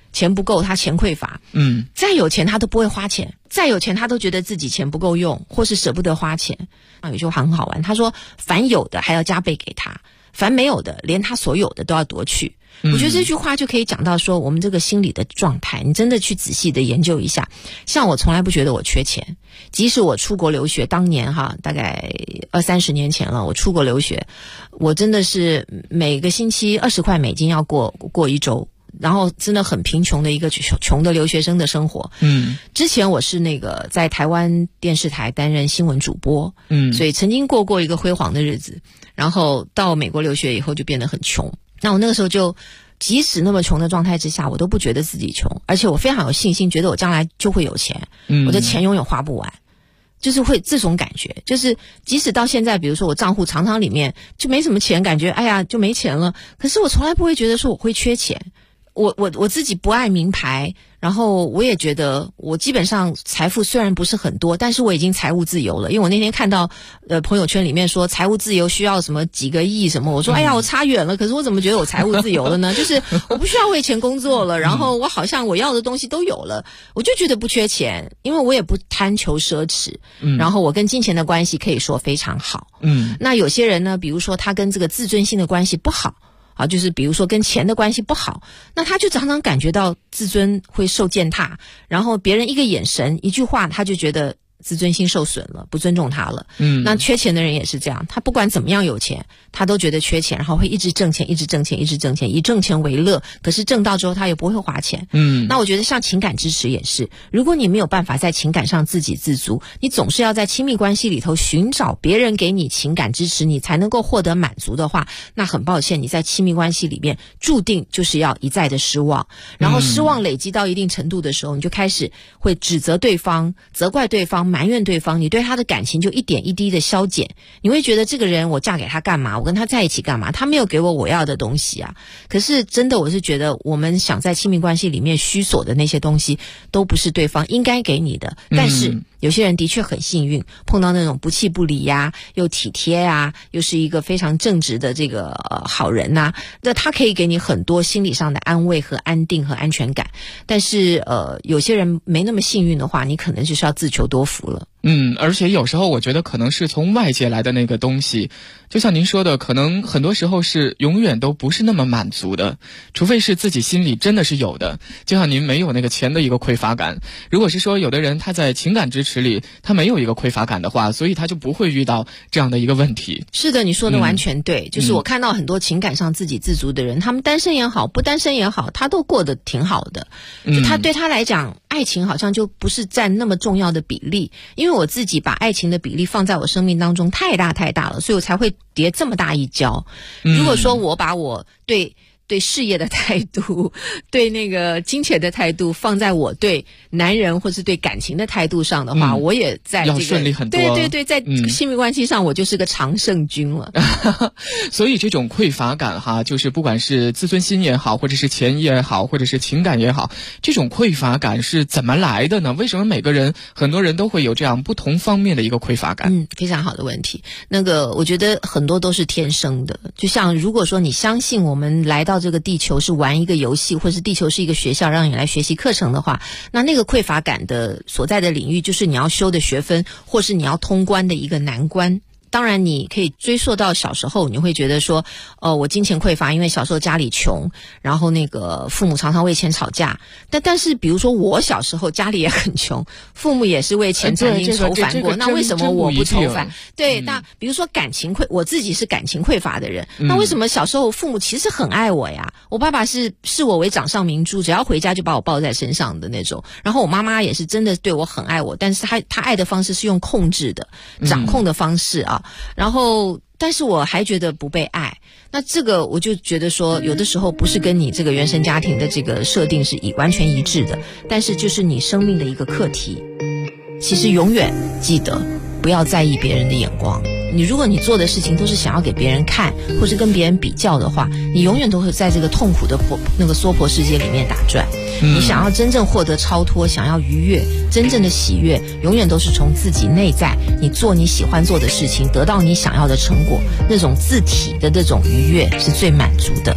钱不够，他钱匮乏，再有钱他都不会花钱，再有钱他都觉得自己钱不够用，或是舍不得花钱。有句话很好玩，他说凡有的还要加倍给他，凡没有的连他所有的都要夺去。我觉得这句话就可以讲到说我们这个心理的状态，你真的去仔细的研究一下。像我从来不觉得我缺钱，即使我出国留学，当年大概20-30年前了，我出国留学，我真的是每个星期20块美金要过1周，然后真的很贫穷的一个穷的留学生的生活。之前我是那个在台湾电视台担任新闻主播，所以曾经过一个辉煌的日子，然后到美国留学以后就变得很穷。那我那个时候就即使那么穷的状态之下，我都不觉得自己穷，而且我非常有信心，觉得我将来就会有钱，我的钱永远花不完，就是会这种感觉。就是即使到现在，比如说我账户常常里面就没什么钱，感觉哎呀就没钱了，可是我从来不会觉得说我会缺钱。我自己不爱名牌，然后我也觉得我基本上财富虽然不是很多，但是我已经财务自由了。因为我那天看到朋友圈里面说财务自由需要什么几个亿什么，我说哎呀我差远了，可是我怎么觉得我财务自由了呢？就是我不需要为钱工作了，然后我好像我要的东西都有了，我就觉得不缺钱，因为我也不贪求奢侈，然后我跟金钱的关系可以说非常好。那有些人呢，比如说他跟这个自尊心的关系不好，就是比如说跟钱的关系不好，那他就常常感觉到自尊会受践踏，然后别人一个眼神一句话他就觉得自尊心受损了，不尊重他了。那缺钱的人也是这样，他不管怎么样有钱，他都觉得缺钱，然后会一直挣钱，一直挣钱，一直挣钱，以挣钱为乐，可是挣到之后他也不会花钱。那我觉得像情感支持也是，如果你没有办法在情感上自给自足，你总是要在亲密关系里头寻找别人给你情感支持，你才能够获得满足的话，那很抱歉，你在亲密关系里面注定就是要一再的失望，然后失望累积到一定程度的时候，你就开始会指责对方，责怪对方，埋怨对方，你对他的感情就一点一滴的消减，你会觉得这个人我嫁给他干嘛，我跟他在一起干嘛，他没有给我要的东西啊。可是真的我是觉得我们想在亲密关系里面需索的那些东西都不是对方应该给你的，但是有些人的确很幸运，碰到那种不弃不离呀，又体贴啊，又是一个非常正直的这个好人呐，那他可以给你很多心理上的安慰和安定和安全感。但是有些人没那么幸运的话，你可能就是要自求多福了。 而且有时候我觉得可能是从外界来的那个东西，就像您说的，可能很多时候是永远都不是那么满足的，除非是自己心里真的是有的。就像您没有那个钱的一个匮乏感，如果是说有的人他在情感支持里他没有一个匮乏感的话，所以他就不会遇到这样的一个问题。 是的，你说的完全对，就是我看到很多情感上自给自足的人，他们单身也好不单身也好，他都过得挺好的，就他对他来讲爱情好像就不是占那么重要的比例。因为我自己把爱情的比例放在我生命当中太大了，所以我才会跌这么大一跤。如果说我把我对事业的态度，对那个金钱的态度放在我对男人或是对感情的态度上的话，我也在这个要顺利很多。 对，在亲密关系上我就是个常胜军了。 所以这种匮乏感就是不管是自尊心也好，或者是钱也好，或者是情感也好，这种匮乏感是怎么来的呢？为什么很多人都会有这样不同方面的一个匮乏感？ 非常好的问题。那个我觉得很多都是天生的，就像如果说你相信我们来到这个地球是玩一个游戏，或是地球是一个学校让你来学习课程的话，那个匮乏感的所在的领域就是你要修的学分，或是你要通关的一个难关。当然你可以追溯到小时候，你会觉得说我金钱匮乏，因为小时候家里穷，然后那个父母常常为钱吵架。但是比如说我小时候家里也很穷，父母也是为钱曾经愁烦过，那为什么我不愁烦？对，那比如说感情我自己是感情匮乏的人，那为什么小时候父母其实很爱我呀？我爸爸视我为掌上明珠，只要回家就把我抱在身上的那种，然后我妈妈也是真的对我很爱我，但是她爱的方式是用控制的掌控的方式啊。然后但是我还觉得不被爱，那这个我就觉得说有的时候不是跟你这个原生家庭的这个设定是完全一致的，但是就是你生命的一个课题。其实永远记得不要在意别人的眼光，如果你做的事情都是想要给别人看，或是跟别人比较的话，你永远都会在这个痛苦的那个娑婆世界里面打转。你想要真正获得超脱，想要愉悦，真正的喜悦，永远都是从自己内在，你做你喜欢做的事情，得到你想要的成果，那种自体的这种愉悦是最满足的。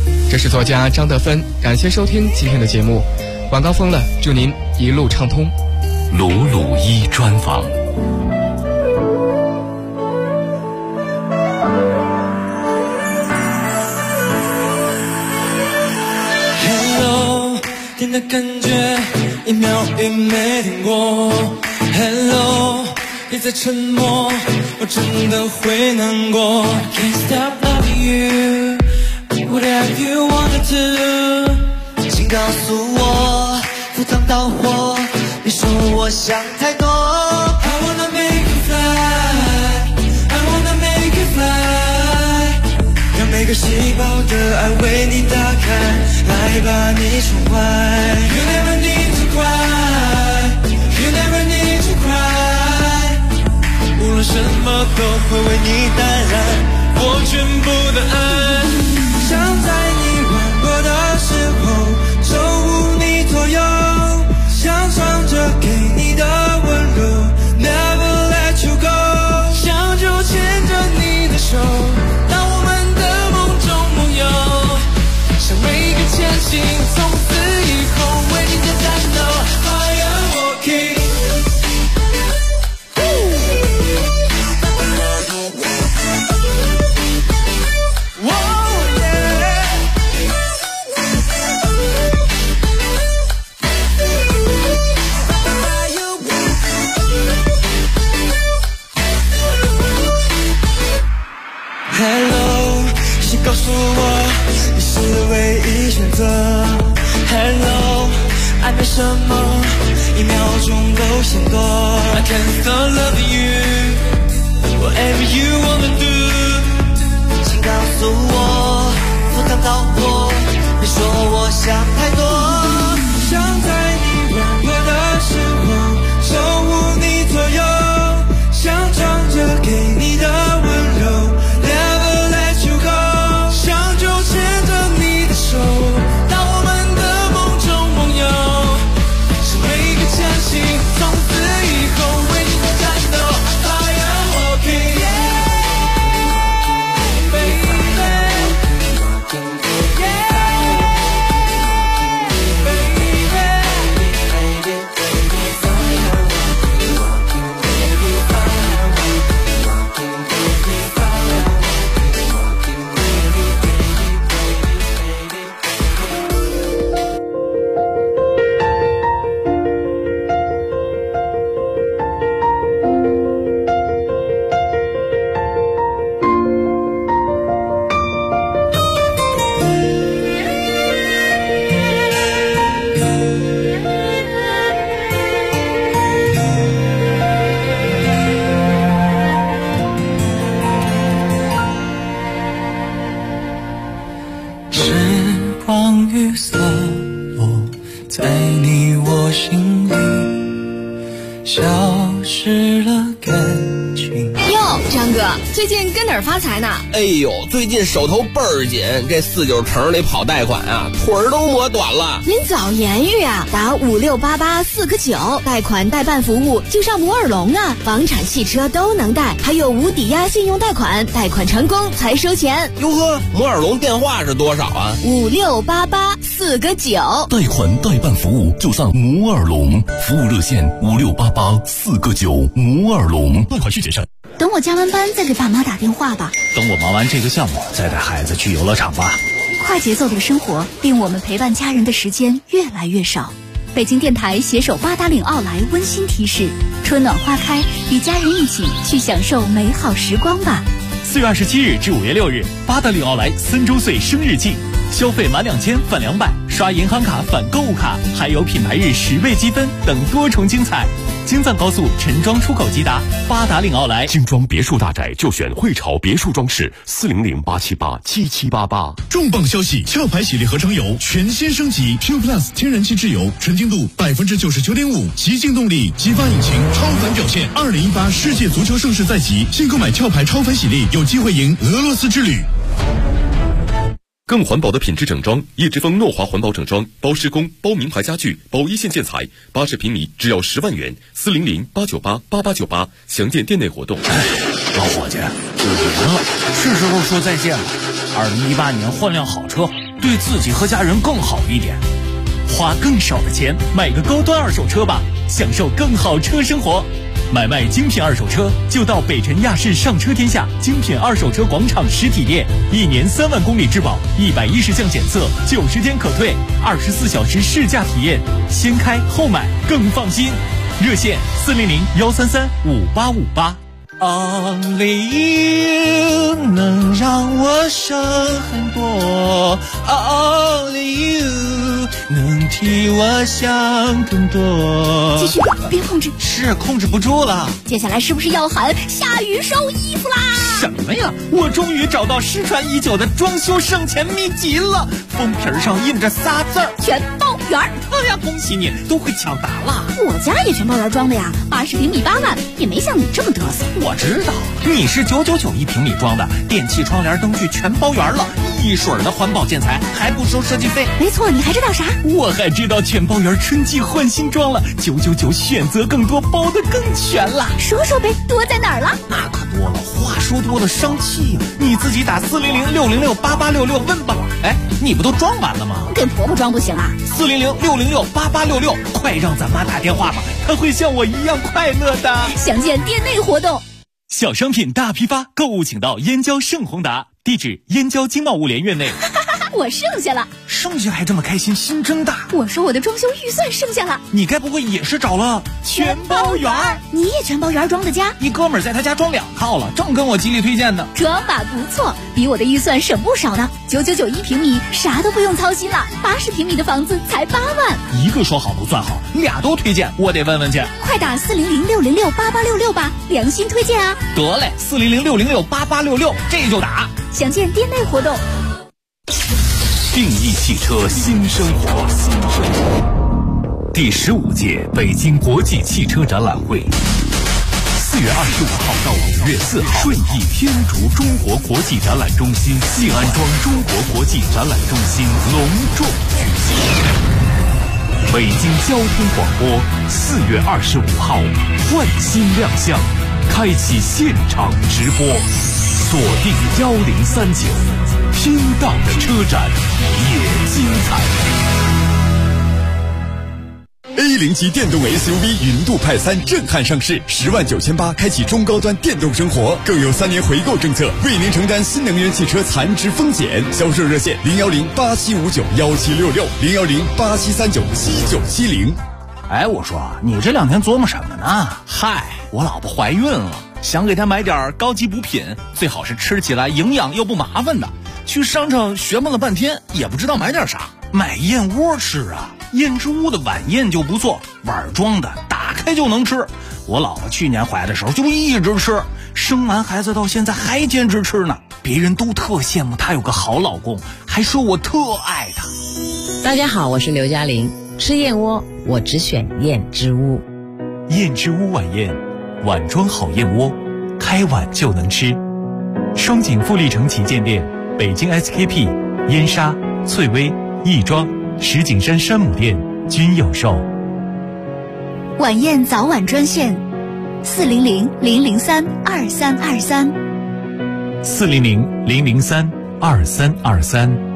这是作家张德芬，感谢收听今天的节目。晚高峰了，祝您一路畅通。 鲁鲁一专访。 Hello， 听的感觉一秒也没停过。Hello， 别再沉默，我真的会难过。Can't stop loving you，whatever you wanna do， 请告诉我，赴汤蹈火，别说我想太多。I wanna make you fly，I wanna make you fly， 让每个细胞的爱为你打开，来把你宠坏。You never need to cry，You never need to cry， 无论什么都会为你淡然，我全部的爱。想在你软弱的时候守护你左右，想唱着给你的温柔 Never let you go， 想就牵着你的手，当我们的梦中梦游，像每个前行，从此以后为你的战斗 I am walking。Hello， 谁告诉我你是唯一选择 Hello， 爱没什么一秒钟都嫌多 I can't stop loving you，whatever you wanna do， 请告诉我，赴汤蹈火，别说我想太多，想在你软弱的时候守护你左右，想唱着给你的温柔最近跟哪儿发财呢？ 哎呦，最近手头倍儿紧，这49城里跑贷款啊，腿儿都磨短了。 您早言语啊，打5688-4个9，贷款代办服务就上摩尔龙啊，房产、汽车都能贷，还有无抵押信用贷款，贷款成功才收钱。 哟呵，摩尔龙电话是多少啊 ？5688-4个9， 贷款代办服务就上摩尔龙，服务热线5688-4个9，摩尔龙，贷款需谨慎。 等我加完班再给爸妈打电话吧。 等我忙完这个项目再带孩子去游乐场吧。 快节奏的生活令我们陪伴家人的时间越来越少。北京电台携手八达岭奥莱温馨提示：春暖花开，与家人一起去享受美好时光吧。 4月27日至5月6日，八达岭奥莱3周岁生日季，消费满2000返200，刷银行卡返购物卡，还有品牌日10倍积分等多重精彩。京藏高速陈庄出口即达，八达岭奥莱。 精装别墅大宅就选汇潮别墅装饰，400-878-7788。 重磅消息！壳牌洗涤合成油全新升级 ，Q Plus 天然气质油，纯净度99.5%，极净动力，激发引擎，超凡表现。2018世界足球盛世在即，新购买壳牌超凡洗涤，有机会赢俄罗斯之旅。 更环保的品质整装，叶之峰诺华环保整装，包施工、包名牌家具、包一线建材，80平米只要10万元，400-898-8898，详见店内活动。 老伙计，5年了，是时候说再见了。2018年换辆好车， 对自己和家人更好一点。 花更少的钱买个高端二手车吧，享受更好车生活。买卖精品二手车就到北辰亚市上车天下精品二手车广场实体店，1年3万公里质保，110项检测，90天可退，24小时试驾体验，先开后买更放心。热线400-133-5858。 Only you 能让我省很多 ，Only you 能替我想更多。 继续，别控制， 是控制不住了。 接下来是不是要喊下雨收衣服啦？ 什么呀？我终于找到失传已久的装修省钱秘籍了，封皮上印着仨字儿： 全包圆。 哎呀，恭喜你，都会抢答了。 我家也全包圆装的呀，80平米8万，也没像你这么嘚瑟。 我知道，你是9991平米装的，电器、窗帘、灯具全包圆了，一水儿的环保建材，还不收设计费。 没错，你还知道啥？ 我还知道全包圆春季换新装了，999选择更多，包得更全了。 说说呗，多在哪儿了？ 那可多了，话说多了伤气呀。你自己打400-606-8866问吧。哎，你不都装完了吗？ 给婆婆装不行啊 ？400-606-8866，快让咱妈打电话吧，她会像我一样快乐的。 详见店内活动。 小商品大批发，购物请到燕郊盛宏达，地址燕郊经贸物联院内。 我剩下了， 剩下还这么开心，心真大。 我说我的装修预算剩下了， 你该不会也是找了全包圆？你也全包圆装的家？ 一哥们儿在他家装2套了，正跟我极力推荐呢。 装法不错，比我的预算省不少呢。9991平米，啥都不用操心了。80平米的房子才8万。 一个说好不算好，俩都推荐，我得问问去。 快打400-606-8866吧，良心推荐啊！ 得嘞，400-606-8866，这就打。 详见店内活动。 定义汽车新生活，第15届北京国际汽车展览会，4月25号到5月4号，顺义天竺中国国际展览中心西安庄中国国际展览中心隆重举行。北京交通广播4月25号换新亮相，开启现场直播，锁定1039。听到的车展也精彩。 A0级电动 SUV 云度派3震撼上市，10.98万开启中高端电动生活，更有3年回购政策，为您承担新能源汽车残值风险。销售热线010-8759-1766，010-8739-7970。 哎，我说你这2天琢磨什么呢？嗨，我老婆怀孕了，想给她买点高级补品，最好是吃起来营养又不麻烦的。去商场学问了半天，也不知道买点啥，买燕窝吃啊。燕之屋的晚宴就不错，碗装的，打开就能吃。我老婆去年怀的时候就一直吃，生完孩子到现在还坚持吃呢。别人都特羡慕她有个好老公，还说我特爱她。 大家好，我是刘嘉玲。吃燕窝，我只选燕之屋。 燕之屋晚宴，碗装好燕窝，开碗就能吃。双井富力城旗舰店、北京 SKP、燕莎、翠微、亦庄、石景山山姆店均有售。 晚宴早晚专线400-003-2323 400-003-2323。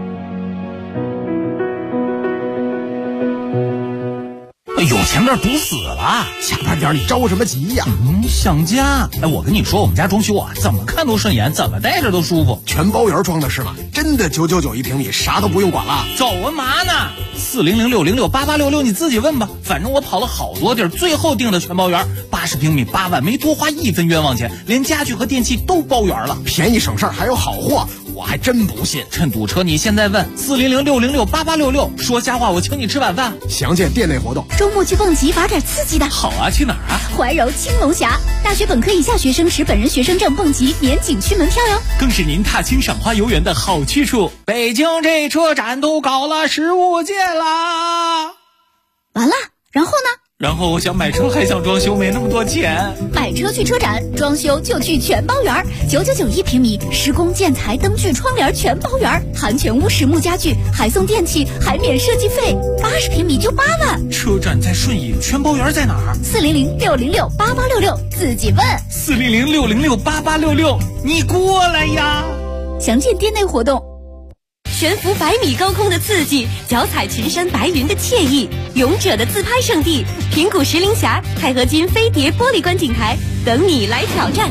哎呦，前面堵死了， 下班点你着什么急呀？ 想家。哎，我跟你说，我们家装修啊，怎么看都顺眼，怎么待着都舒服。 全包圆装的是吗？真的9991平米，啥都不用管了。 走啊嘛呢？400-606-8866，你自己问吧。反正我跑了好多地儿，最后定的全包圆，80平米8万，没多花1分冤枉钱，连家具和电器都包圆了， 便宜省事儿，还有好货。我还真不信， 趁堵车你现在问400-606-8866，说瞎话我请你吃晚饭。 详见店内活动。 周末去蹦极，玩点刺激的。 好啊，去哪儿啊？ 怀柔青龙峡，大学本科以下学生持本人学生证蹦极免景区门票哟， 更是您踏青赏花游园的好去处。 北京这车展都搞了15届啦， 完了，然后呢？ 然后我想买车还想装修，没那么多钱。 买车去车展，装修就去全包圆，9991平米，施工建材灯具窗帘全包圆，含全屋实木家具，还送电器，还免设计费，80平米就8万。 车展在顺义，全包圆在哪儿 ？400-606-8866，自己问。 400-606-8866，你过来呀！ 详见店内活动。 悬浮100米高空的刺激，脚踩群山白云的惬意，勇者的自拍圣地平谷石林峡钛合金飞碟玻璃观景台等你来挑战。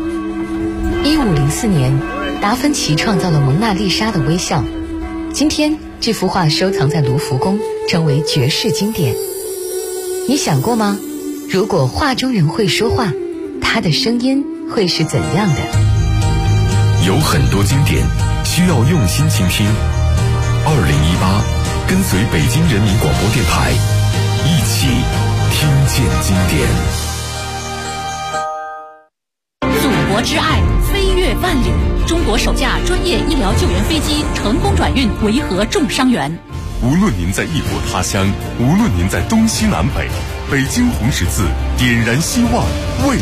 1504年，达芬奇创造了蒙娜丽莎的微笑，今天这幅画收藏在卢浮宫，成为绝世经典。你想过吗？如果画中人会说话，他的声音会是怎样的？ 有很多经典需要用心倾听。2018，跟随北京人民广播电台，一起听见经典。 祖国之爱，飞越万里。中国首架专业医疗救援飞机成功转运维和重伤员。 无论您在异国他乡，无论您在东西南北，北京红十字点燃希望，为